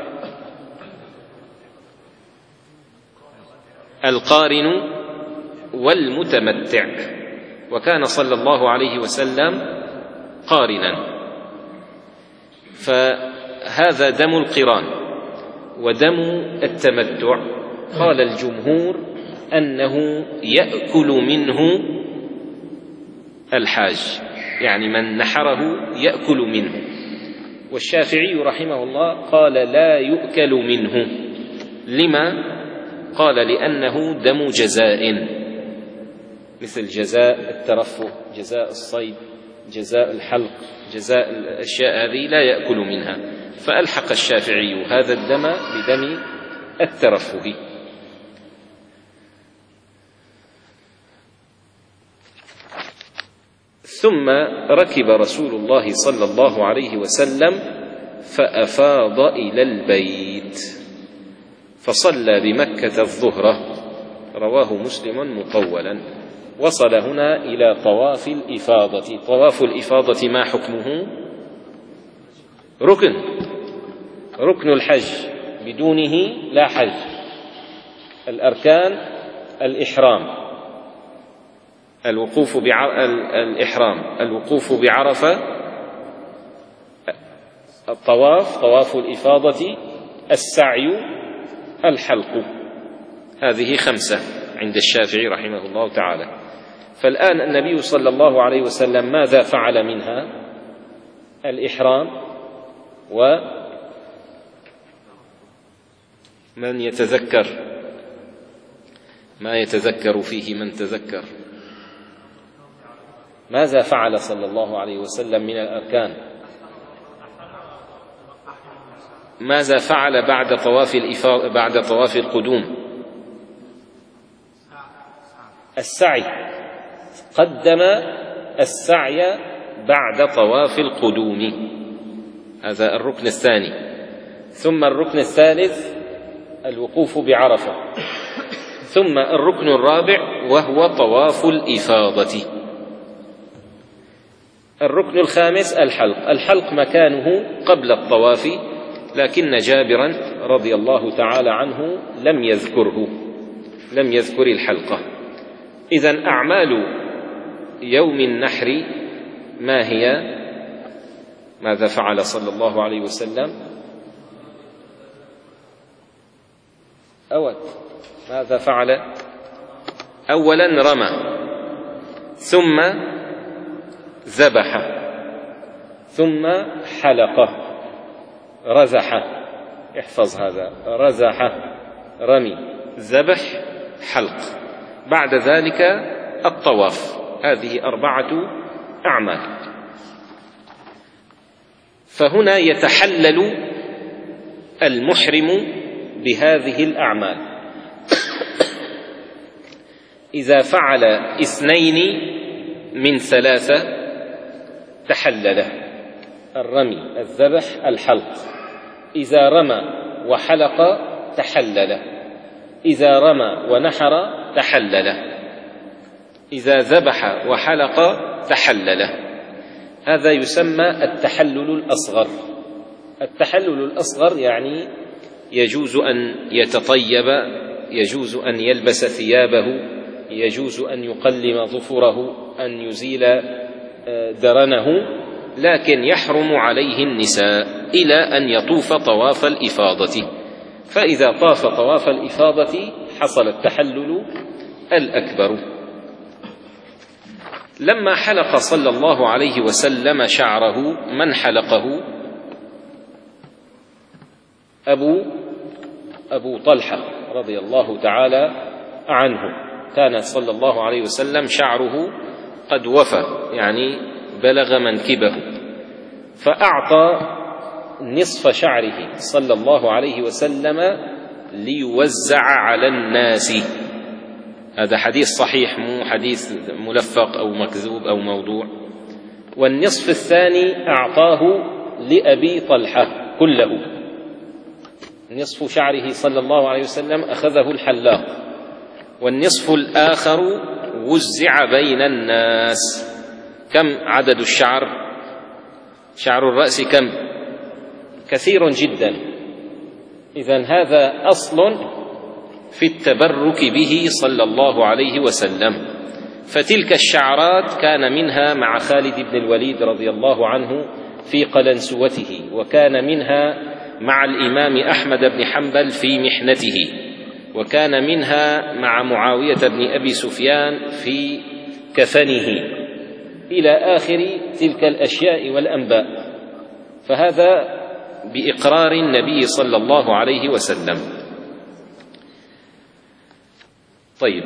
القارن والمتمتع، وكان صلى الله عليه وسلم قارنا. فهذا دم القران. ودم التمتع قال الجمهور أنه يأكل منه الحاج، يعني من نحره يأكل منه. والشافعي رحمه الله قال لا يؤكل منه. لما؟ قال لأنه دم جزاء، مثل جزاء الترفه، جزاء الصيد، جزاء الحلق، جزاء الأشياء هذه لا يأكل منها. فألحق الشافعي هذا الدم بدم الترفه. ثم ركب رسول الله صلى الله عليه وسلم فأفاض إلى البيت فصلى بمكة الظهر، رواه مسلم مطولا. وصل هنا إلى طواف الإفاضة. طواف الإفاضة ما حكمه؟ ركن ركن الحج، بدونه لا حج. الأركان: الإحرام، الوقوف بعر... الإحرام، الوقوف بعرفة، الطواف، طواف الإفاضة، السعي، الحلق. هذه خمسة عند الشافعي رحمه الله تعالى. فالآن النبي صلى الله عليه وسلم ماذا فعل منها؟ الإحرام، ومن يتذكر ما يتذكر فيه من تذكر ماذا فعل صلى الله عليه وسلم من الأركان؟ ماذا فعل بعد طواف الإفاضة بعد طواف القدوم؟ السعي، قدم السعي بعد طواف القدوم، هذا الركن الثاني. ثم الركن الثالث الوقوف بعرفة. ثم الركن الرابع وهو طواف الإفاضة. الركن الخامس الحلق. الحلق مكانه قبل الطواف، لكن جابرا رضي الله تعالى عنه لم يذكره، لم يذكر الحلقة. إذن أعمال يوم النحر ما هي؟ ماذا فعل صلى الله عليه وسلم؟ أول ماذا فعل؟ أولا رمى، ثم ذبح، ثم حلق، رزح. احفظ هذا: رزح، رمي، ذبح، حلق. بعد ذلك الطواف. هذه أربعة أعمال. فهنا يتحلل المحرم بهذه الأعمال. إذا فعل اثنين من ثلاثة تحلل: الرمي، الذبح، الحلق. إذا رمى وحلق تحلل. إذا رمى ونحر تحلل. إذا ذبح وحلق تحلل. هذا يسمى التحلل الأصغر. التحلل الأصغر يعني يجوز أن يتطيب، يجوز أن يلبس ثيابه، يجوز أن يقلم ظفره، أن يزيل درنه، لكن يحرم عليه النساء إلى أن يطوف طواف الإفاضة. فإذا طاف طواف الإفاضة حصل التحلل الأكبر. لما حلق صلى الله عليه وسلم شعره، من حلقه؟ أبو أبو طلحة رضي الله تعالى عنه. كان صلى الله عليه وسلم شعره قد وفى، يعني بلغ منكبه، فأعطى نصف شعره صلى الله عليه وسلم ليوزع على الناس. هذا حديث صحيح، مو حديث ملفق أو مكذوب أو موضوع. والنصف الثاني أعطاه لأبي طلحة كله. نصف شعره صلى الله عليه وسلم أخذه الحلاق، والنصف الآخر وزع بين الناس. كم عدد الشعر؟ شعر الرأس كم؟ كثير جدا. إذن هذا أصل في التبرك به صلى الله عليه وسلم. فتلك الشعرات كان منها مع خالد بن الوليد رضي الله عنه في قلنسوته، وكان منها مع الإمام أحمد بن حنبل في محنته، وكان منها مع معاوية بن أبي سفيان في كفنه، إلى آخر تلك الأشياء والأنباء. فهذا بإقرار النبي صلى الله عليه وسلم. طيب،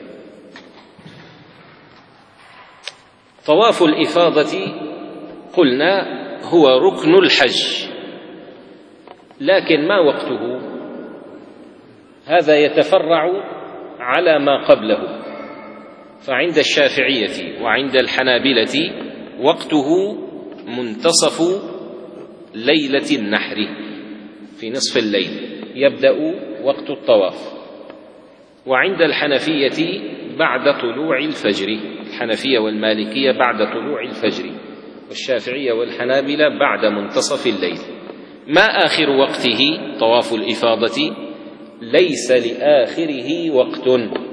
طواف الإفاضة قلنا هو ركن الحج، لكن ما وقته؟ هذا يتفرع على ما قبله. فعند الشافعية وعند الحنابلة وقته منتصف ليلة النحر، في نصف الليل يبدأ وقت الطواف. وعند الحنفية بعد طلوع الفجر، الحنفية والمالكية بعد طلوع الفجر، والشافعية والحنابلة بعد منتصف الليل. ما آخر وقته طواف الإفاضة؟ ليس لآخره وقت،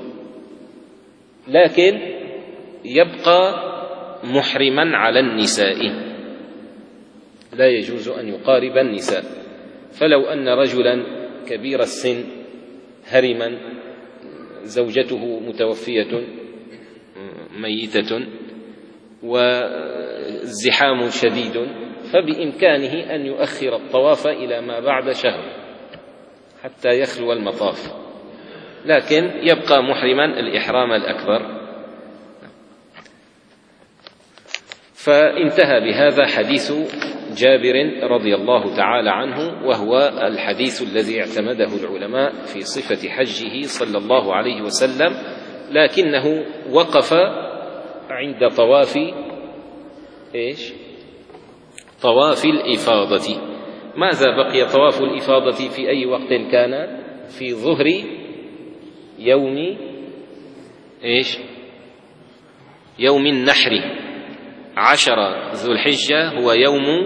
لكن يبقى محرما على النساء، لا يجوز أن يقارب النساء. فلو أن رجلا كبير السن هرما زوجته متوفية ميتة والزحام شديد، فبإمكانه أن يؤخر الطواف إلى ما بعد شهر حتى يخلو المطاف، لكن يبقى محرما الإحرام الأكبر. فانتهى بهذا حديث جابر رضي الله تعالى عنه، وهو الحديث الذي اعتمده العلماء في صفة حجه صلى الله عليه وسلم، لكنه وقف عند طواف إيش؟ طواف الإفاضة. ماذا بقي طواف الإفاضة في أي وقت كان؟ في ظهر يوم إيش؟ يوم النحر، عشر ذو الحجة هو يوم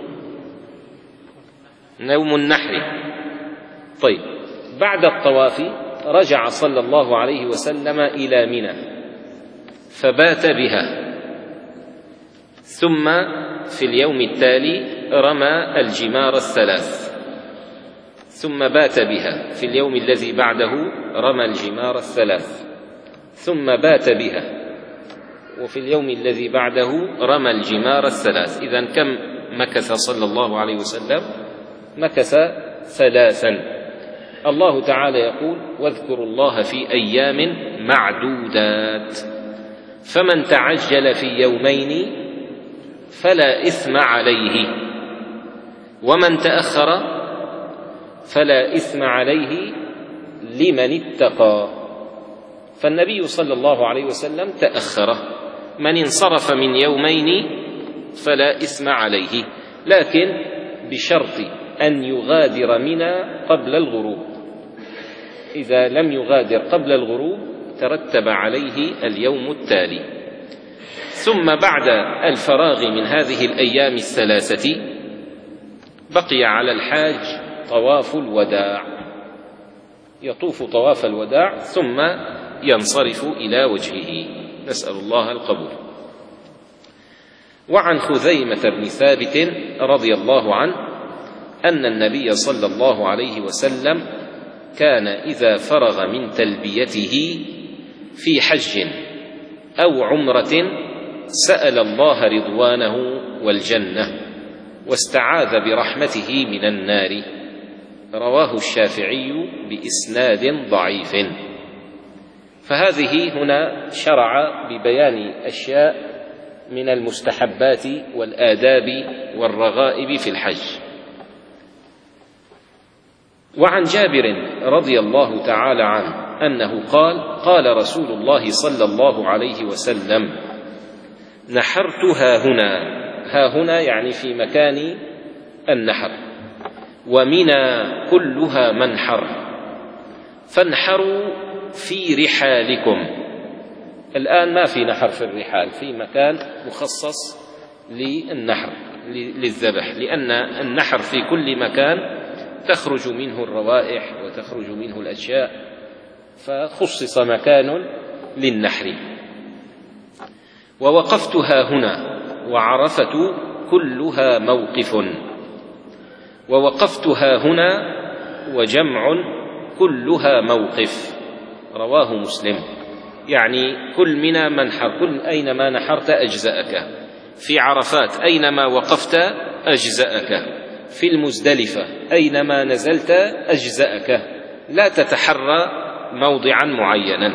يوم النحر. طيب، بعد الطواف رجع صلى الله عليه وسلم إلى منى فبات بها، ثم في اليوم التالي رمى الجمار الثلاث، ثم بات بها. في اليوم الذي بعده رمى الجمار الثلاث، ثم بات بها. وفي اليوم الذي بعده رمى الجمار الثلاث. إذن كم مكث صلى الله عليه وسلم؟ مكث ثلاثا. الله تعالى يقول: واذكروا الله في أيام معدودات، فمن تعجل في يومين فلا إثم عليه، ومن تأخر فلا إثم عليه لمن اتقى. فالنبي صلى الله عليه وسلم تأخر. من انصرف من يومين فلا إثم عليه، لكن بشرط أن يغادر منى قبل الغروب. إذا لم يغادر قبل الغروب ترتب عليه اليوم التالي. ثم بعد الفراغ من هذه الأيام الثلاثة بقي على الحاج طواف الوداع، يطوف طواف الوداع ثم ينصرف إلى وجهه، نسأل الله القبول. وعن خزيمة بن ثابت رضي الله عنه أن النبي صلى الله عليه وسلم كان إذا فرغ من تلبيته في حج أو عمرة سأل الله رضوانه والجنة واستعاذ برحمته من النار. رواه الشافعي بإسناد ضعيف. فهذه هنا شرع ببيان أشياء من المستحبات والآداب والرغائب في الحج. وعن جابر رضي الله تعالى عنه أنه قال: قال رسول الله صلى الله عليه وسلم: نحرت هاهنا، هاهنا يعني في مكان النحر، ومنى كلها منحر، فانحروا في رحالكم. الآن ما في نحر في الرحال، في مكان مخصص للنحر للذبح، لأن النحر في كل مكان تخرج منه الروائح وتخرج منه الأشياء، فخصص مكان للنحر. ووقفتها هنا، وعرفة كلها موقف، ووقفتها هنا وجمع كلها موقف. رواه مسلم. يعني كل منى منحر، كل أينما نحرت أجزأك. في عرفات أينما وقفت أجزأك. في المزدلفة أينما نزلت أجزأك، لا تتحرى موضعا معينا.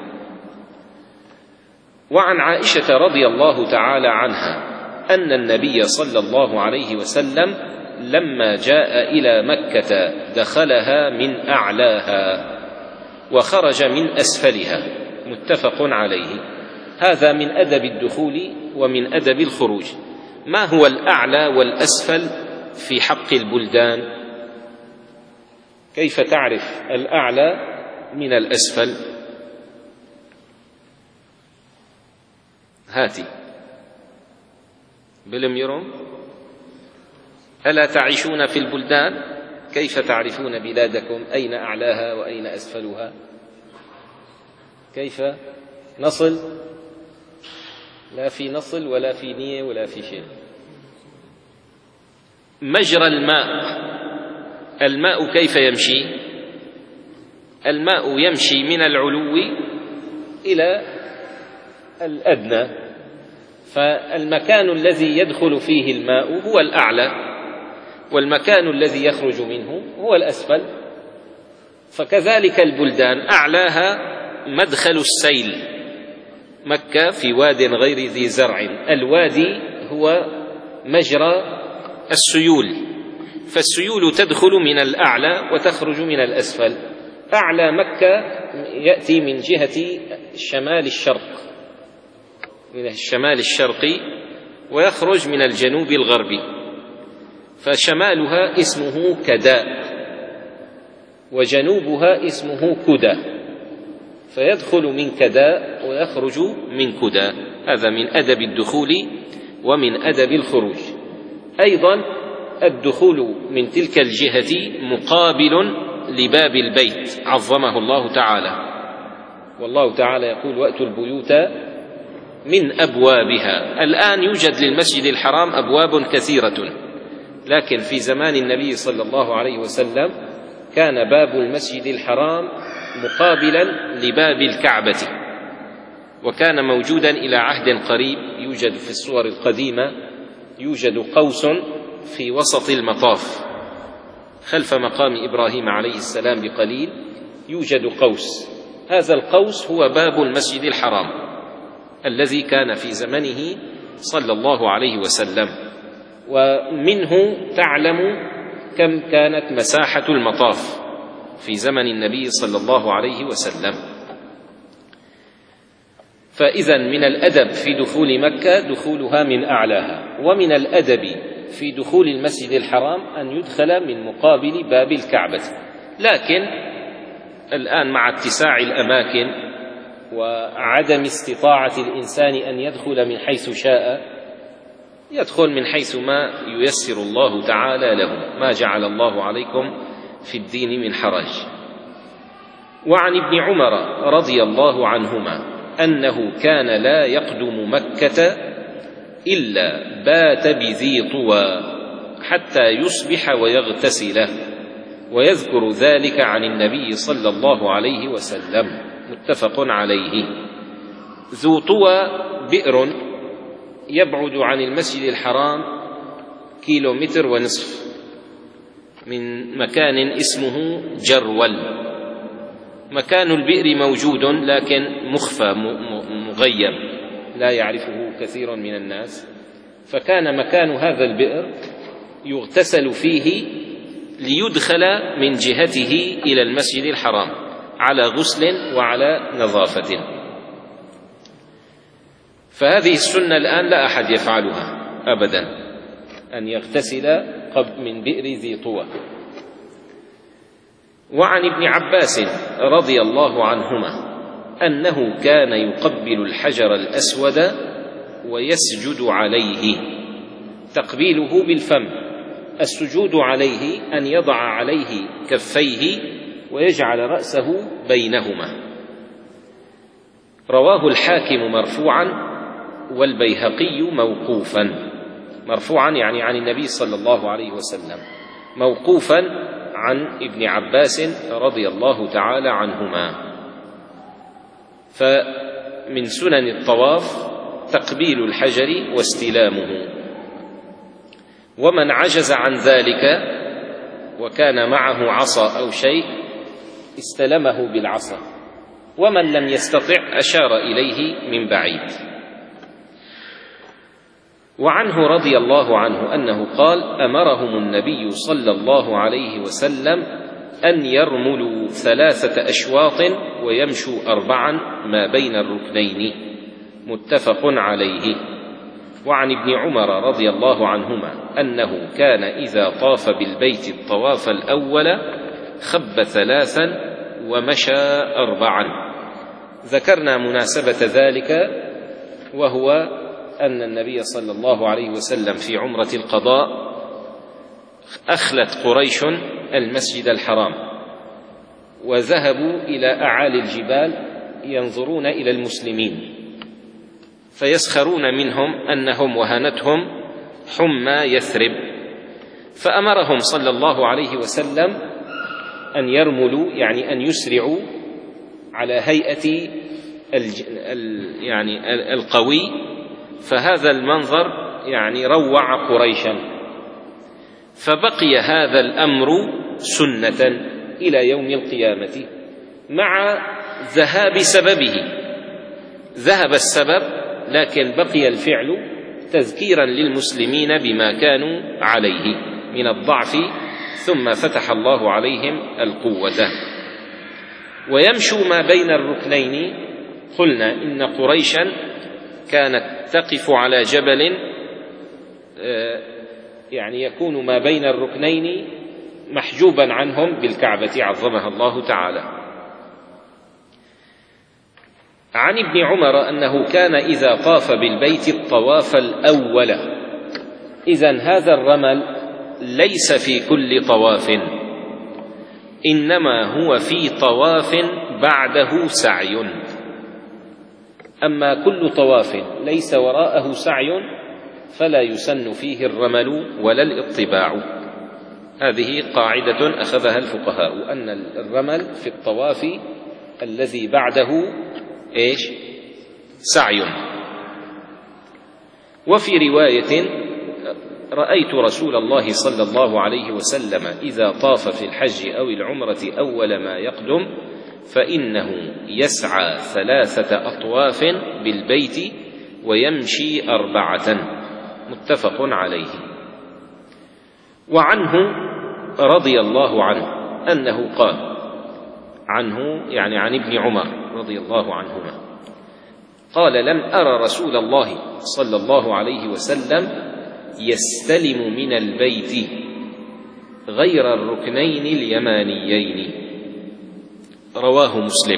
وعن عائشة رضي الله تعالى عنها أن النبي صلى الله عليه وسلم لما جاء إلى مكة دخلها من أعلاها وخرج من أسفلها، متفق عليه. هذا من أدب الدخول ومن أدب الخروج. ما هو الأعلى والأسفل في حق البلدان؟ كيف تعرف الأعلى من الأسفل؟ هاتي بالميرون. ألا تعيشون في البلدان؟ كيف تعرفون بلادكم؟ أين أعلاها وأين أسفلها؟ كيف نصل؟ لا في نصل ولا في نية ولا في شيء. مجرى الماء، الماء كيف يمشي؟ الماء يمشي من العلو إلى الأدنى، فالمكان الذي يدخل فيه الماء هو الأعلى، والمكان الذي يخرج منه هو الأسفل. فكذلك البلدان أعلاها مدخل السيل. مكة في واد غير ذي زرع، الوادي هو مجرى السيول، فالسيول تدخل من الأعلى وتخرج من الأسفل. أعلى مكة يأتي من جهة شمال الشرق، من الشمال الشرقي، ويخرج من الجنوب الغربي، فشمالها اسمه كداء وجنوبها اسمه كدى، فيدخل من كداء ويخرج من كدى. هذا من أدب الدخول ومن أدب الخروج. أيضا الدخول من تلك الجهة مقابل لباب البيت عظمه الله تعالى، والله تعالى يقول: وأتوا البيوت من أبوابها. الآن يوجد للمسجد الحرام أبواب كثيرة، لكن في زمان النبي صلى الله عليه وسلم كان باب المسجد الحرام مقابلا لباب الكعبة، وكان موجودا إلى عهد قريب. يوجد في الصور القديمة يوجد قوس في وسط المطاف خلف مقام إبراهيم عليه السلام بقليل، يوجد قوس. هذا القوس هو باب المسجد الحرام الذي كان في زمنه صلى الله عليه وسلم، ومنه تعلم كم كانت مساحة المطاف في زمن النبي صلى الله عليه وسلم. فإذا من الأدب في دخول مكة دخولها من أعلاها، ومن الأدب في دخول المسجد الحرام أن يدخل من مقابل باب الكعبة. لكن الآن مع اتساع الأماكن وعدم استطاعة الإنسان أن يدخل من حيث شاء، يدخل من حيث ما ييسر الله تعالى له، ما جعل الله عليكم في الدين من حرج. وعن ابن عمر رضي الله عنهما أنه كان لا يقدم مكة إلا بات بذي طوى حتى يصبح ويغتسل، ويذكر ذلك عن النبي صلى الله عليه وسلم، متفق عليه. ذو طوى بئر يبعد عن المسجد الحرام كيلومتر ونصف من مكان اسمه جرول. مكان البئر موجود لكن مخفى مغيب لا يعرفه كثير من الناس، فكان مكان هذا البئر يغتسل فيه ليدخل من جهته إلى المسجد الحرام على غسل وعلى نظافة. فهذه السنة الآن لا أحد يفعلها أبدا، أن يغتسل من بئر ذي طوى. وعن ابن عباس رضي الله عنهما أنه كان يقبل الحجر الأسود ويسجد عليه، تقبيله بالفم، السجود عليه أن يضع عليه كفيه ويجعل رأسه بينهما. رواه الحاكم مرفوعا والبيهقي موقوفا. مرفوعا يعني عن النبي صلى الله عليه وسلم، موقوفا عن ابن عباس رضي الله تعالى عنهما. فمن سنن الطواف تقبيل الحجر واستلامه. ومن عجز عن ذلك وكان معه عصا أو شيء استلمه بالعصا، ومن لم يستطع أشار إليه من بعيد. وعنه رضي الله عنه أنه قال: أمرهم النبي صلى الله عليه وسلم أن يرملوا ثلاثة أشواط ويمشوا أربعا ما بين الركنين، متفق عليه. وعن ابن عمر رضي الله عنهما أنه كان إذا طاف بالبيت الطواف الأول خب ثلاثا ومشى أربعا. ذكرنا مناسبة ذلك، وهو أن النبي صلى الله عليه وسلم في عمرة القضاء أخلت قريش المسجد الحرام، وذهبوا إلى أعالي الجبال ينظرون إلى المسلمين، فيسخرون منهم أنهم وهنتهم حمى يثرب، فأمرهم صلى الله عليه وسلم أن يرملوا، يعني أن يسرعوا على هيئة يعني القوي. فهذا المنظر يعني روع قريشا، فبقي هذا الأمر سنة إلى يوم القيامة مع ذهاب سببه. ذهب السبب لكن بقي الفعل تذكيرا للمسلمين بما كانوا عليه من الضعف، ثم فتح الله عليهم القوة. ويمشوا ما بين الركنين، قلنا إن قريشا كانت تقف على جبل يعني يكون ما بين الركنين محجوبا عنهم بالكعبة عظمها الله تعالى. عن ابن عمر أنه كان إذا طاف بالبيت الطواف الأول. إذن هذا الرمل ليس في كل طواف، إنما هو في طواف بعده سعي. أما كل طواف ليس وراءه سعي فلا يسن فيه الرمل ولا الاطباع. هذه قاعدة أخذها الفقهاء، أن الرمل في الطواف الذي بعده إيش؟ سعي. وفي رواية: رأيت رسول الله صلى الله عليه وسلم إذا طاف في الحج أو العمرة أول ما يقدم فإنه يسعى ثلاثة أطواف بالبيت ويمشي أربعة، متفق عليه. وعنه رضي الله عنه أنه قال، عنه يعني عن ابن عمر رضي الله عنهما قال: لم أرى رسول الله صلى الله عليه وسلم يستلم من البيت غير الركنين اليمانيين. رواه مسلم.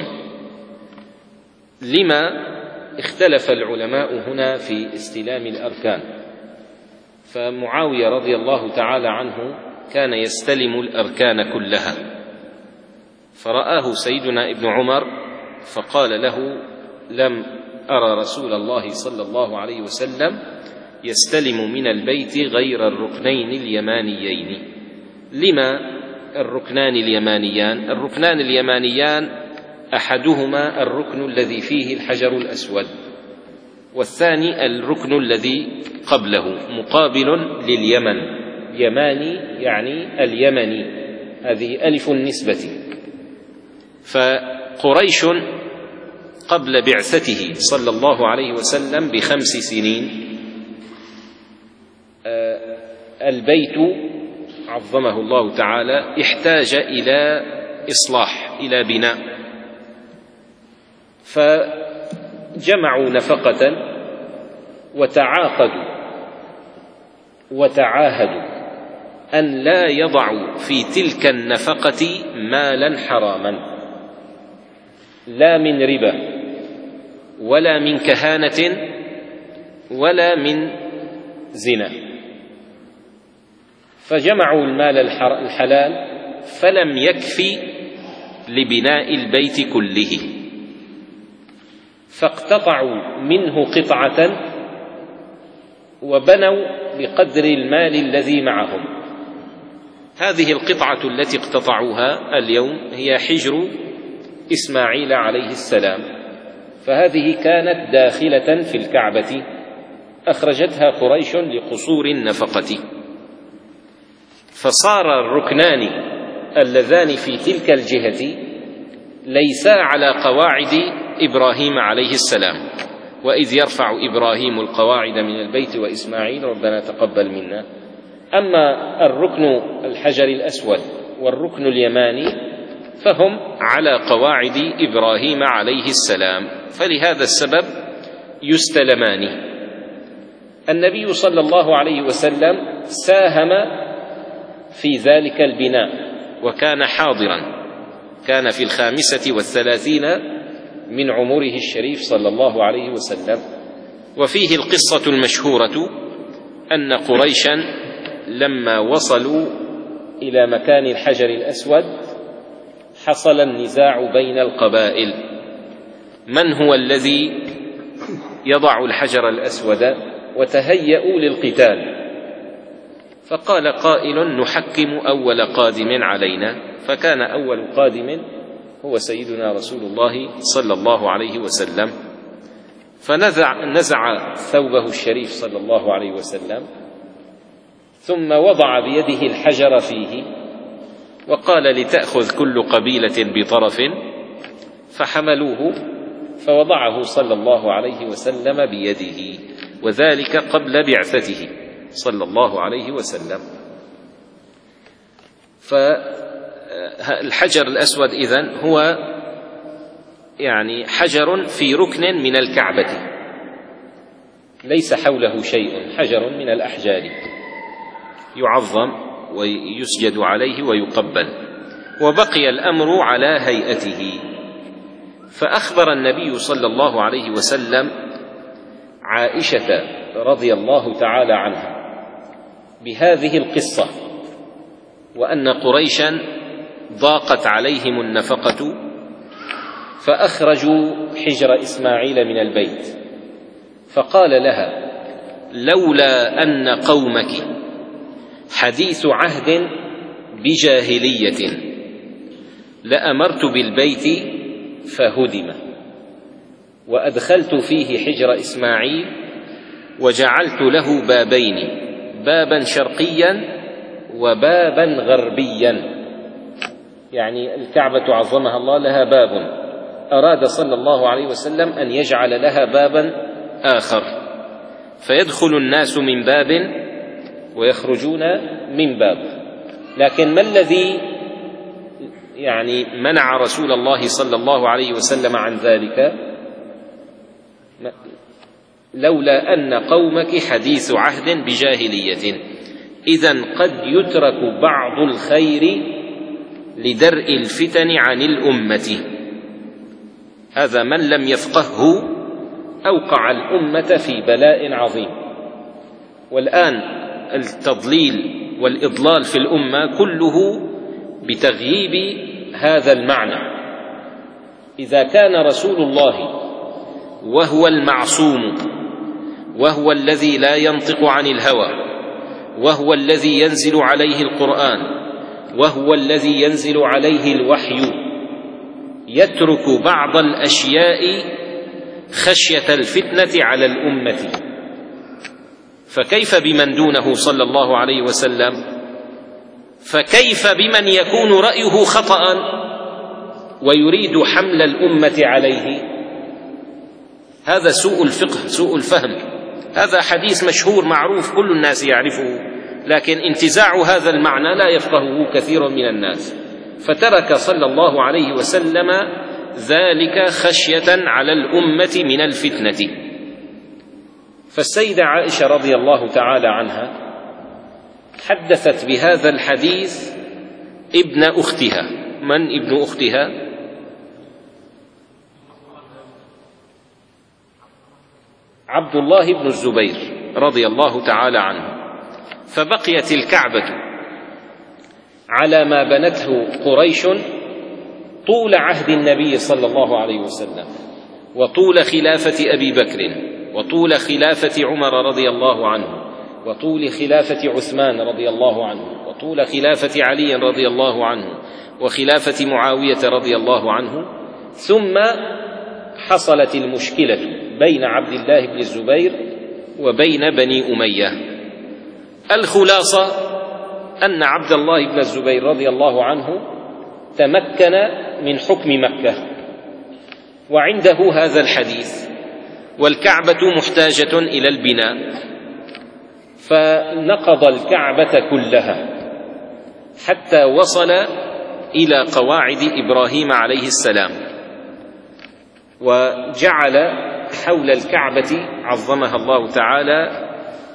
لما اختلف العلماء هنا في استلام الأركان؟ فمعاوية رضي الله تعالى عنه كان يستلم الأركان كلها، فرآه سيدنا ابن عمر فقال له: لم أرى رسول الله صلى الله عليه وسلم يستلم من البيت غير الركنين اليمانيين. لما الركنان اليمانيان؟ الركنان اليمانيان أحدهما الركن الذي فيه الحجر الأسود، والثاني الركن الذي قبله مقابل لليمن. يماني يعني اليمني، هذه ألف النسبة. فقريش قبل بعثته صلى الله عليه وسلم بخمس سنين البيت عظمه الله تعالى احتاج إلى إصلاح، إلى بناء، فجمعوا نفقة وتعاقدوا وتعاهدوا أن لا يضعوا في تلك النفقة مالا حراما، لا من ربا ولا من كهانة ولا من زنا. فجمعوا المال الحلال فلم يكفي لبناء البيت كله، فاقتطعوا منه قطعة وبنوا بقدر المال الذي معهم. هذه القطعة التي اقتطعوها اليوم هي حجر إسماعيل عليه السلام، فهذه كانت داخلة في الكعبة أخرجتها قريش لقصور النفقة، فصار الركنان اللذان في تلك الجهة ليسا على قواعد إبراهيم عليه السلام، وإذ يرفع إبراهيم القواعد من البيت وإسماعيل ربنا تقبل منا. أما الركن الحجر الأسود والركن اليماني فهم على قواعد إبراهيم عليه السلام، فلهذا السبب يستلمان. النبي صلى الله عليه وسلم ساهم في ذلك البناء وكان حاضرا، كان في الخامسة والثلاثين من عمره الشريف صلى الله عليه وسلم. وفيه القصة المشهورة أن قريشا لما وصلوا إلى مكان الحجر الأسود حصل النزاع بين القبائل، من هو الذي يضع الحجر الأسود، وتهيأوا للقتال. فقال قائل نحكم أول قادم علينا، فكان أول قادم هو سيدنا رسول الله صلى الله عليه وسلم، فنزع نزع ثوبه الشريف صلى الله عليه وسلم، ثم وضع بيده الحجر فيه وقال لتأخذ كل قبيلة بطرف، فحملوه فوضعه صلى الله عليه وسلم بيده، وذلك قبل بعثته صلى الله عليه وسلم. فالحجر الأسود إذن هو يعني حجر في ركن من الكعبة ليس حوله شيء، حجر من الأحجار يعظم ويسجد عليه ويقبل، وبقي الأمر على هيئته. فأخبر النبي صلى الله عليه وسلم عائشة رضي الله تعالى عنها بهذه القصة، وأن قريشا ضاقت عليهم النفقة فأخرجوا حجر إسماعيل من البيت، فقال لها لولا أن قومك حديث عهد بجاهلية لأمرت بالبيت فهدم، وأدخلت فيه حجر إسماعيل وجعلت له بابين، بابا شرقيا وبابا غربيا، يعني الكعبة عظمها الله لها باب، أراد صلى الله عليه وسلم أن يجعل لها بابا آخر، فيدخل الناس من باب ويخرجون من باب. لكن ما الذي يعني منع رسول الله صلى الله عليه وسلم عن ذلك؟ لولا أن قومك حديث عهد بجاهلية، إذن قد يترك بعض الخير لدرء الفتن عن الأمة، هذا من لم يفقهه أوقع الأمة في بلاء عظيم. والآن التضليل والإضلال في الأمة كله بتغييب هذا المعنى. إذا كان رسول الله وهو المعصوم وهو الذي لا ينطق عن الهوى وهو الذي ينزل عليه القرآن وهو الذي ينزل عليه الوحي يترك بعض الأشياء خشية الفتنة على الأمة، فكيف بمن دونه صلى الله عليه وسلم؟ فكيف بمن يكون رأيه خطأ ويريد حمل الأمة عليه؟ هذا سوء الفقه، سوء الفهم. هذا حديث مشهور معروف كل الناس يعرفه، لكن انتزاع هذا المعنى لا يفقهه كثير من الناس، فترك صلى الله عليه وسلم ذلك خشية على الأمة من الفتنة. فالسيدة عائشة رضي الله تعالى عنها حدثت بهذا الحديث ابن أختها. من ابن أختها؟ عبد الله بن الزبير رضي الله تعالى عنه. فبقيت الكعبة على ما بنته قريش طول عهد النبي صلى الله عليه وسلم، وطول خلافة أبي بكر، وطول خلافة عمر رضي الله عنه، وطول خلافة عثمان رضي الله عنه، وطول خلافة علي رضي الله عنه، وخلافة معاوية رضي الله عنه. ثم حصلت المشكلة بين عبد الله بن الزبير وبين بني أمية. الخلاصة أن عبد الله بن الزبير رضي الله عنه تمكن من حكم مكة، وعنده هذا الحديث، والكعبة محتاجة إلى البناء، فنقض الكعبة كلها حتى وصل إلى قواعد إبراهيم عليه السلام، وجعل حول الكعبة عظمها الله تعالى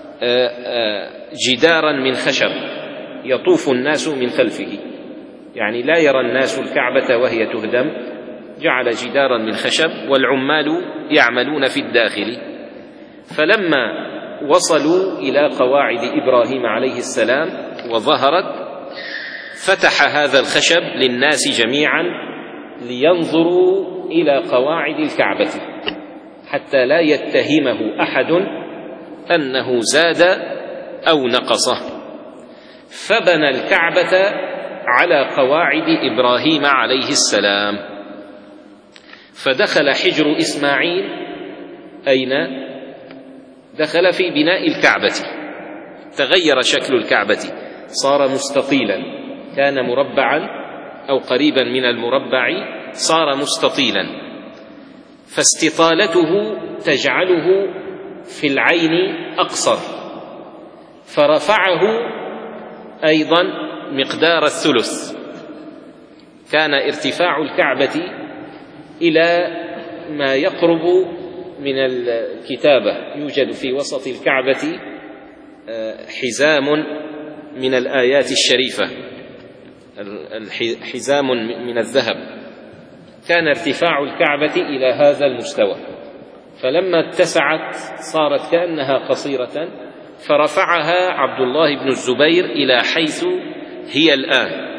جدارا من خشب يطوف الناس من خلفه، يعني لا يرى الناس الكعبة وهي تهدم، جعل جدارا من خشب والعمال يعملون في الداخل. فلما وصلوا إلى قواعد إبراهيم عليه السلام وظهرت، فتح هذا الخشب للناس جميعا لينظروا إلى قواعد الكعبة حتى لا يتهمه أحد أنه زاد أو نقصه. فبنى الكعبة على قواعد إبراهيم عليه السلام. فدخل حجر إسماعيل أين؟ دخل في بناء الكعبة، تغير شكل الكعبة، صار مستطيلا، كان مربعا أو قريبا من المربع، صار مستطيلا، فاستطالته تجعله في العين أقصر، فرفعه أيضا مقدار الثلث. كان ارتفاع الكعبة إلى ما يقرب من الكتابة، يوجد في وسط الكعبة حزام من الآيات الشريفة، حزام من الذهب. كان ارتفاع الكعبة إلى هذا المستوى، فلما اتسعت صارت كأنها قصيرة، فرفعها عبد الله بن الزبير إلى حيث هي الآن،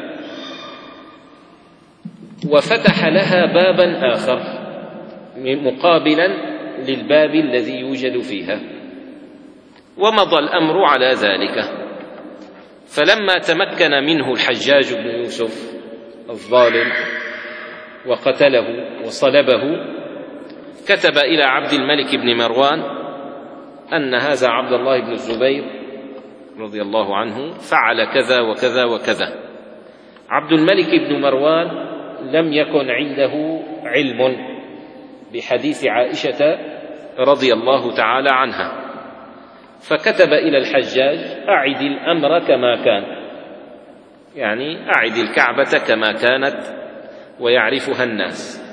وفتح لها بابا آخر مقابلا للباب الذي يوجد فيها، ومضى الأمر على ذلك. فلما تمكن منه الحجاج بن يوسف الظالم وقتله وصلبه، كتب إلى عبد الملك بن مروان أن هذا عبد الله بن الزبير رضي الله عنه فعل كذا وكذا وكذا. عبد الملك بن مروان لم يكن عنده علم بحديث عائشة رضي الله تعالى عنها، فكتب إلى الحجاج: أعد الأمر كما كان، يعني أعد الكعبة كما كانت ويعرفها الناس.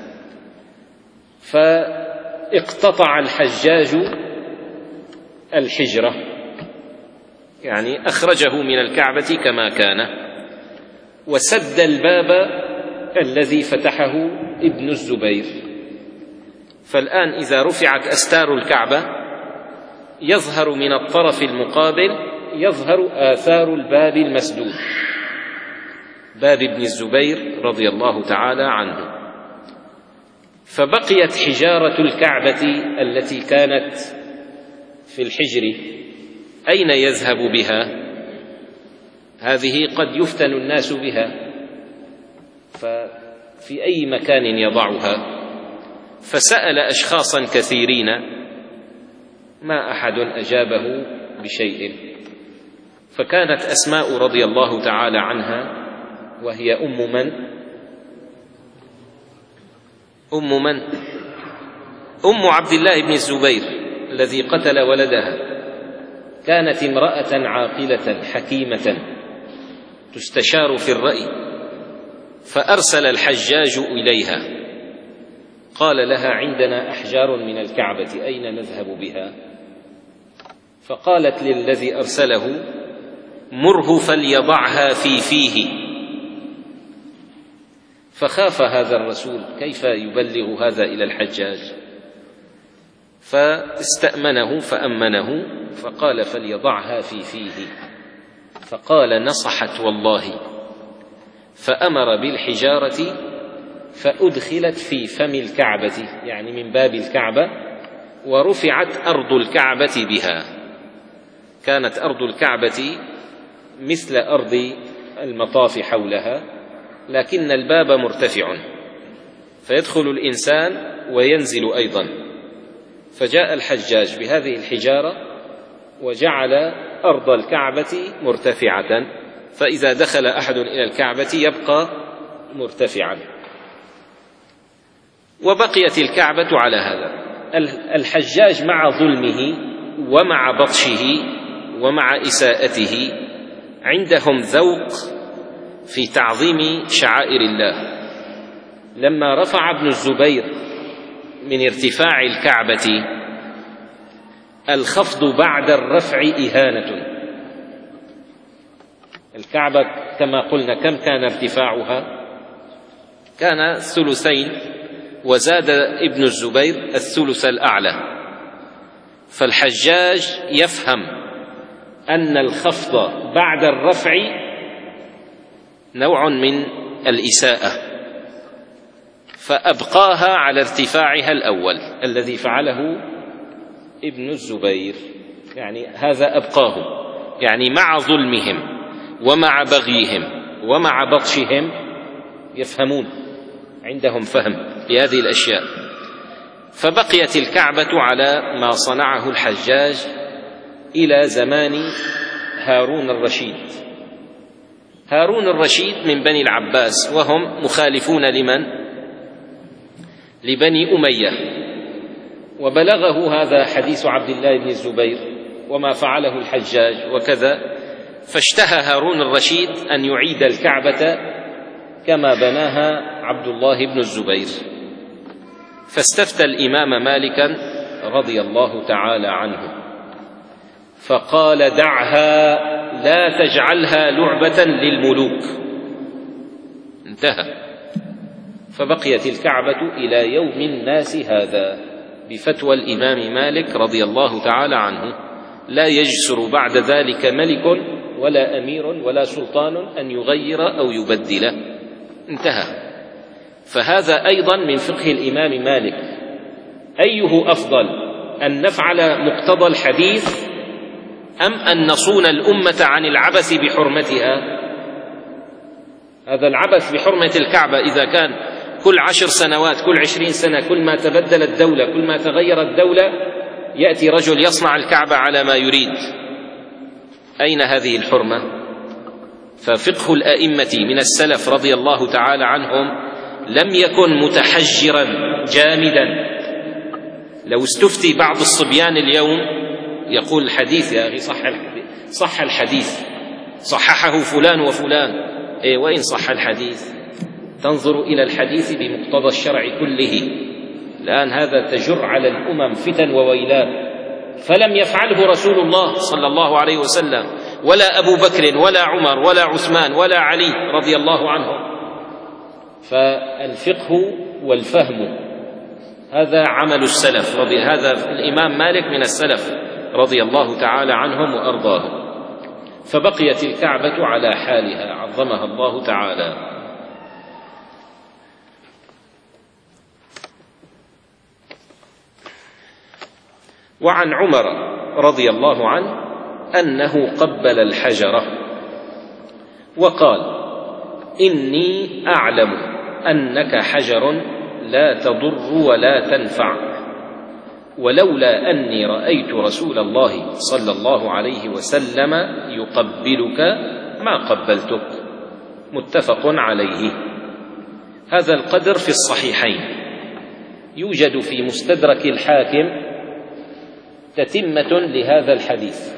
فاقتطع الحجاج الحجرة، يعني أخرجه من الكعبة كما كان، وسد الباب الذي فتحه ابن الزبير. فالآن إذا رفعت أستار الكعبة يظهر من الطرف المقابل يظهر آثار الباب المسدود، باب ابن الزبير رضي الله تعالى عنه. فبقيت حجارة الكعبة التي كانت في الحجر، أين يذهب بها؟ هذه قد يفتن الناس بها، ففي أي مكان يضعها؟ فسأل أشخاصا كثيرين ما أحد أجابه بشيء. فكانت أسماء رضي الله تعالى عنها، وهي أم من؟ أم من؟ أم عبد الله بن الزبير الذي قتل ولدها. كانت امرأة عاقلة حكيمة تستشار في الرأي، فأرسل الحجاج إليها قال لها: عندنا أحجار من الكعبة، أين نذهب بها؟ فقالت للذي أرسله: مره فليضعها في فيه. فخاف هذا الرسول كيف يبلغ هذا إلى الحجاج، فاستأمنه فأمنه، فقال: فليضعها في فيه. فقال: نصحت والله. فأمر بالحجارة فأدخلت في فم الكعبة، يعني من باب الكعبة، ورفعت أرض الكعبة بها. كانت أرض الكعبة مثل أرض المطاف حولها، لكن الباب مرتفع، فيدخل الإنسان وينزل أيضا. فجاء الحجاج بهذه الحجارة وجعل أرض الكعبة مرتفعة، فإذا دخل أحد إلى الكعبة يبقى مرتفعا. وبقيت الكعبة على هذا. الحجاج مع ظلمه ومع بطشه ومع إساءته عندهم ذوق في تعظيم شعائر الله. لما رفع ابن الزبير من ارتفاع الكعبة، الخفض بعد الرفع إهانة. الكعبة كما قلنا كم كان ارتفاعها؟ كان ثلثين، وزاد ابن الزبير الثلث الأعلى. فالحجاج يفهم أن الخفض بعد الرفع نوع من الإساءة، فأبقاها على ارتفاعها الأول الذي فعله ابن الزبير، يعني هذا أبقاه، يعني مع ظلمهم ومع بغيهم ومع بطشهم يفهمون، عندهم فهم لهذه الأشياء. فبقيت الكعبة على ما صنعه الحجاج إلى زمان هارون الرشيد. هارون الرشيد من بني العباس، وهم مخالفون لمن؟ لبني أمية. وبلغه هذا حديث عبد الله بن الزبير وما فعله الحجاج وكذا، فاشتهى هارون الرشيد أن يعيد الكعبة كما بناها عبد الله بن الزبير. فاستفتى الإمام مالكا رضي الله تعالى عنه فقال: دعها، لا تجعلها لعبة للملوك. انتهى. فبقيت الكعبة إلى يوم الناس هذا بفتوى الإمام مالك رضي الله تعالى عنه، لا يجسر بعد ذلك ملك ولا أمير ولا سلطان أن يغير أو يبدل. انتهى. فهذا أيضا من فقه الإمام مالك. أيه أفضل، أن نفعل مقتضى الحديث أم أن نصون الأمة عن العبث بحرمتها؟ هذا العبث بحرمة الكعبة إذا كان كل عشر سنوات، كل عشرين سنة، كل ما تبدلت الدولة، كل ما تغيرت الدولة، يأتي رجل يصنع الكعبة على ما يريد، أين هذه الحرمة؟ ففقه الأئمة من السلف رضي الله تعالى عنهم لم يكن متحجرا جامدا. لو استفتي بعض الصبيان اليوم يقول الحديث يا أخي صح الحديث، صح الحديث، صححه فلان وفلان. إيه وإن صح الحديث؟ تنظر إلى الحديث بمقتضى الشرع كله. الآن هذا تجر على الأمم فتن وويلات، فلم يفعله رسول الله صلى الله عليه وسلم ولا أبو بكر ولا عمر ولا عثمان ولا علي رضي الله عنهم. فالفقه والفهم هذا عمل السلف، رضي هذا الإمام مالك من السلف رضي الله تعالى عنهم وأرضاهم. فبقيت الكعبة على حالها عظمها الله تعالى. وعن عمر رضي الله عنه أنه قبل الحجرة وقال: إني أعلم أنك حجر لا تضر ولا تنفع، ولولا أني رأيت رسول الله صلى الله عليه وسلم يقبلك ما قبلتك. متفق عليه. هذا القدر في الصحيحين، يوجد في مستدرك الحاكم تتمة لهذا الحديث.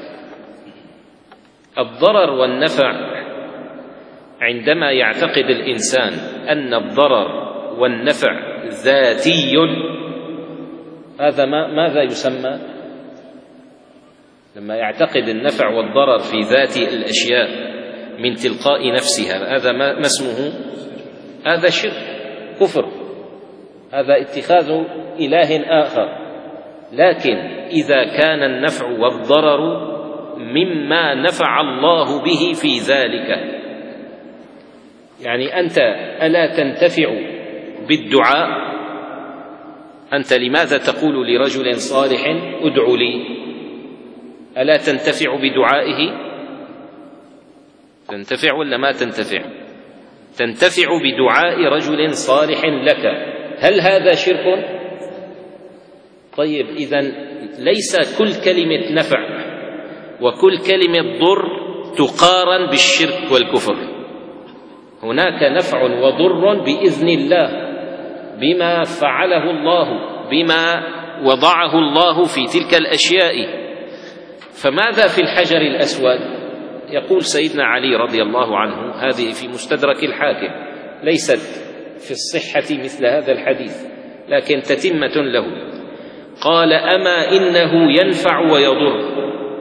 الضرر والنفع، عندما يعتقد الإنسان أن الضرر والنفع ذاتي، هذا ما ماذا يسمى؟ لما يعتقد النفع والضرر في ذات الأشياء من تلقاء نفسها، هذا ما اسمه؟ هذا شرك، كفر، هذا اتخاذ إله آخر. لكن إذا كان النفع والضرر مما نفع الله به في ذلك، يعني أنت ألا تنتفع بالدعاء؟ أنت لماذا تقول لرجل صالح ادع لي؟ ألا تنتفع بدعائه؟ تنتفع ولا ما تنتفع؟ تنتفع بدعاء رجل صالح لك. هل هذا شرك؟ طيب، إذن ليس كل كلمة نفع وكل كلمة ضر تقارن بالشرك والكفر. هناك نفع وضر بإذن الله، بما فعله الله، بما وضعه الله في تلك الأشياء. فماذا في الحجر الأسود؟ يقول سيدنا علي رضي الله عنه، هذه في مستدرك الحاكم، ليست في الصحة مثل هذا الحديث لكن تتمة له. قال: أما إنه ينفع ويضر،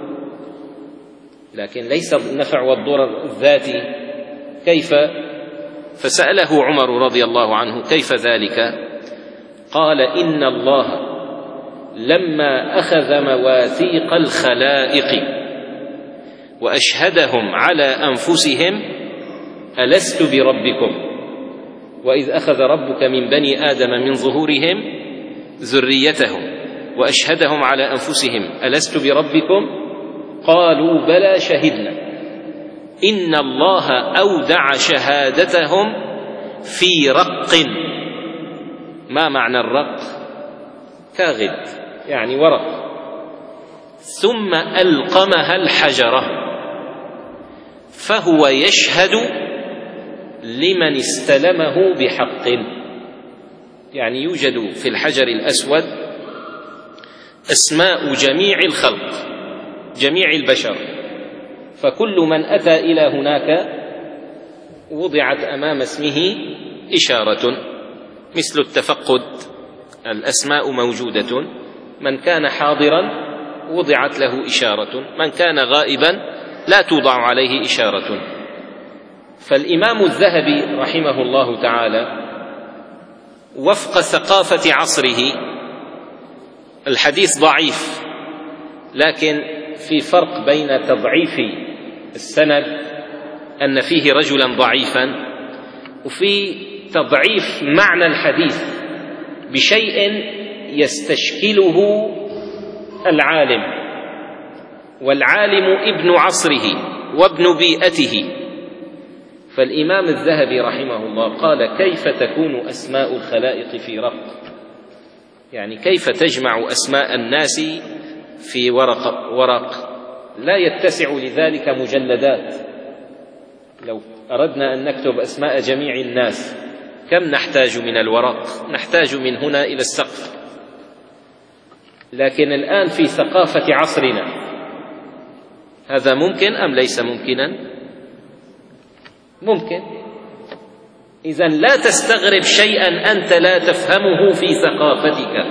لكن ليس النفع والضرر الذاتي. كيف؟ فسأله عمر رضي الله عنه: كيف ذلك؟ قال: إن الله لما أخذ مواثيق الخلائق وأشهدهم على أنفسهم ألست بربكم، وإذ أخذ ربك من بني آدم من ظهورهم ذريتهم وأشهدهم على أنفسهم ألست بربكم، قالوا بلى شهدنا. إن الله أودع شهادتهم في رق. ما معنى الرق؟ كاغد، يعني ورق. ثم ألقمها الحجرة، فهو يشهد لمن استلمه بحق. يعني يوجد في الحجر الأسود أسماء جميع الخلق، جميع البشر، فكل من أتى إلى هناك وضعت أمام اسمه إشارة، مثل التفقد، الأسماء موجودة، من كان حاضرا وضعت له إشارة، من كان غائبا لا توضع عليه إشارة. فالإمام الذهبي رحمه الله تعالى وفق ثقافة عصره، الحديث ضعيف، لكن في فرق بين تضعيف السند أن فيه رجلا ضعيفا، وفي تضعيف معنى الحديث بشيء يستشكله العالم، والعالم ابن عصره وابن بيئته. فالإمام الذهبي رحمه الله قال: كيف تكون أسماء الخلائق في رق؟ يعني كيف تجمع أسماء الناس في ورق ورق لا يتسع لذلك مجلدات. لو أردنا أن نكتب أسماء جميع الناس كم نحتاج من الورق؟ نحتاج من هنا إلى السقف. لكن الآن في ثقافة عصرنا هذا ممكن أم ليس ممكنا؟ ممكن. إذن لا تستغرب شيئا أنت لا تفهمه في ثقافتك.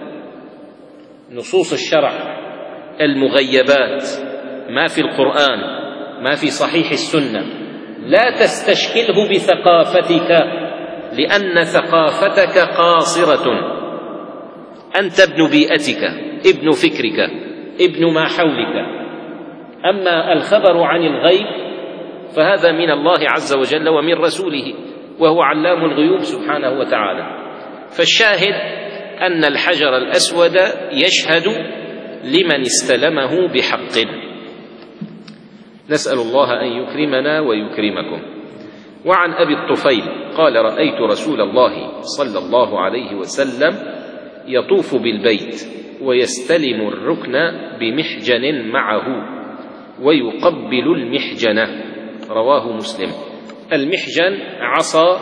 نصوص الشرع، المغيبات، ما في القرآن، ما في صحيح السنة، لا تستشكله بثقافتك، لأن ثقافتك قاصرة. أنت ابن بيئتك، ابن فكرك، ابن ما حولك. أما الخبر عن الغيب فهذا من الله عز وجل ومن رسوله، وهو علام الغيوب سبحانه وتعالى. فالشاهد أن الحجر الأسود يشهد لمن استلمه بحق. نسأل الله أن يكرمنا ويكرمكم. وعن أبي الطفيل قال: رأيت رسول الله صلى الله عليه وسلم يطوف بالبيت ويستلم الركن بمحجن معه ويقبل المحجنة. رواه مسلم. المحجن عصا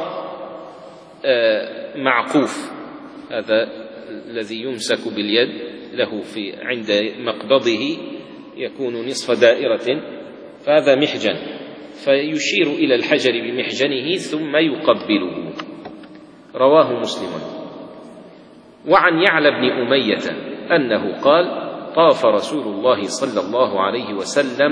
معقوف، هذا الذي يمسك باليد، له في عند مقبضه يكون نصف دائرة، فهذا محجن، فيشير إلى الحجر بمحجنه ثم يقبله. رواه مسلم. وعن يعلى بن أمية أنه قال: طاف رسول الله صلى الله عليه وسلم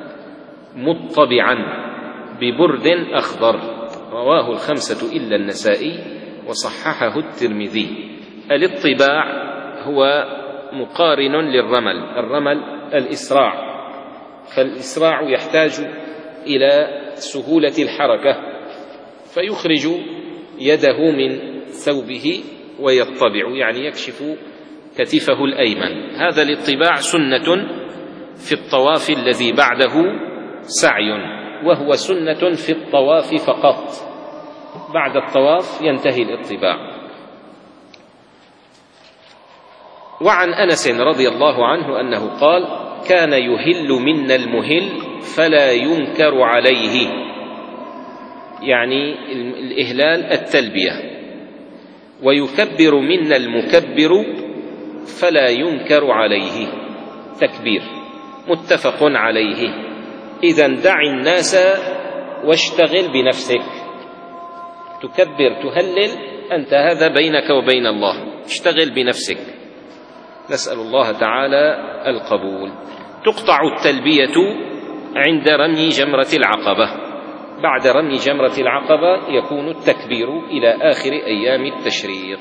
مطبعا ببرد أخضر. رواه الخمسة إلا النسائي وصححه الترمذي. الاطباع هو مقارن للرمل. الرمل الإسراع، فالإسراع يحتاج إلى سهولة الحركة، فيخرج يده من ثوبه ويطبع، يعني يكشف كتفه الأيمن. هذا الاطباع سنة في الطواف الذي بعده سعي، وهو سنة في الطواف فقط، بعد الطواف ينتهي الاطباع. وعن أنس رضي الله عنه أنه قال: كان يهل منا المهل فلا ينكر عليه، يعني الإهلال التلبية، ويكبر منا المكبر فلا ينكر عليه تكبير، متفق عليه. إذن دع الناس واشتغل بنفسك، تكبر تهلل أنت، هذا بينك وبين الله، اشتغل بنفسك. نسأل الله تعالى القبول. تقطع التلبية عند رمي جمرة العقبة، بعد رمي جمرة العقبة يكون التكبير إلى آخر أيام التشريق.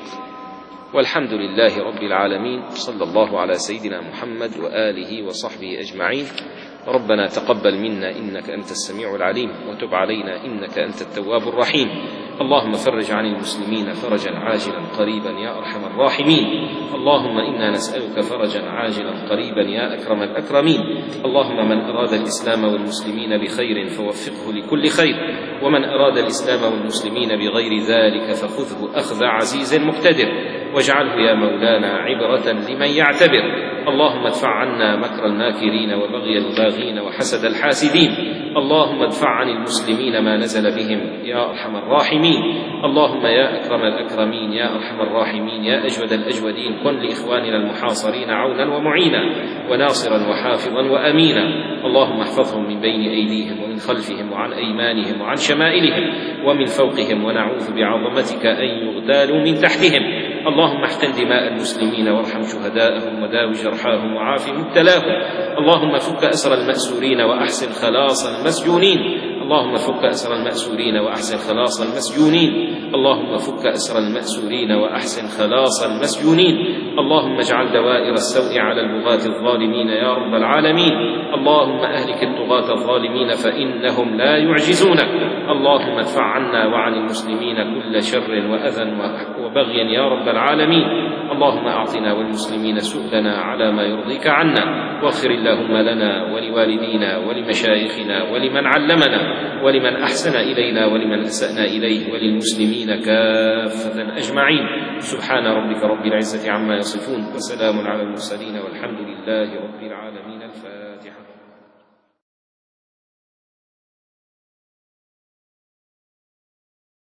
والحمد لله رب العالمين، صلى الله على سيدنا محمد وآله وصحبه أجمعين. ربنا تقبل منا إنك أنت السميع العليم، وتب علينا إنك أنت التواب الرحيم. اللهم فرج عن المسلمين فرجا عاجلا قريبا يا أرحم الراحمين. اللهم إنا نسألك فرجا عاجلا قريبا يا أكرم الأكرمين. اللهم من أراد الإسلام والمسلمين بخير فوفقه لكل خير، ومن أراد الإسلام والمسلمين بغير ذلك فخذه أخذ عزيز مقتدر، واجعله يا مولانا عبرة لمن يعتبر. اللهم ادفع عنا مكر الماكرين وبغي الباغين وحسد الحاسدين. اللهم ادفع عن المسلمين ما نزل بهم يا أرحم الراحمين. اللهم يا أكرم الأكرمين يا أرحم الراحمين يا أجود الأجودين، كن لإخواننا المحاصرين عونا ومعينا وناصرا وحافظا وأمينا. اللهم احفظهم من بين أيديهم ومن خلفهم وعن أيمانهم وعن شمائلهم ومن فوقهم، ونعوذ بعظمتك أن يغتالوا من تحتهم. اللهم احقن دماء المسلمين وارحم شهداءهم وداوي جرحاهم وعاف مبتلاهم. اللهم فك أسر المأسورين وأحسن خلاص المسجونين. اللهم فك أسر المأسورين وأحسن خلاص المسجونين. اللهم فك أسر المأسورين وأحسن خلاص المسجونين. اللهم اجعل دوائر السوء على البغاة الظالمين يا رب العالمين. اللهم أهلك الطغاة الظالمين فإنهم لا يعجزونك. اللهم ادفع عنا وعن المسلمين كل شر وأذى وبغي يا رب العالمين. اللهم أعطنا والمسلمين سؤلنا على ما يرضيك عنا، واغفر اللهم لنا ولوالدينا ولمشايخنا ولمن علمنا ولمن أحسن إلينا ولمن أسأنا إليه وللمسلمين كافة أجمعين. سبحان ربك رب العزة عما يصفون، وسلام على المرسلين، والحمد لله رب العالمين. الفاتحة.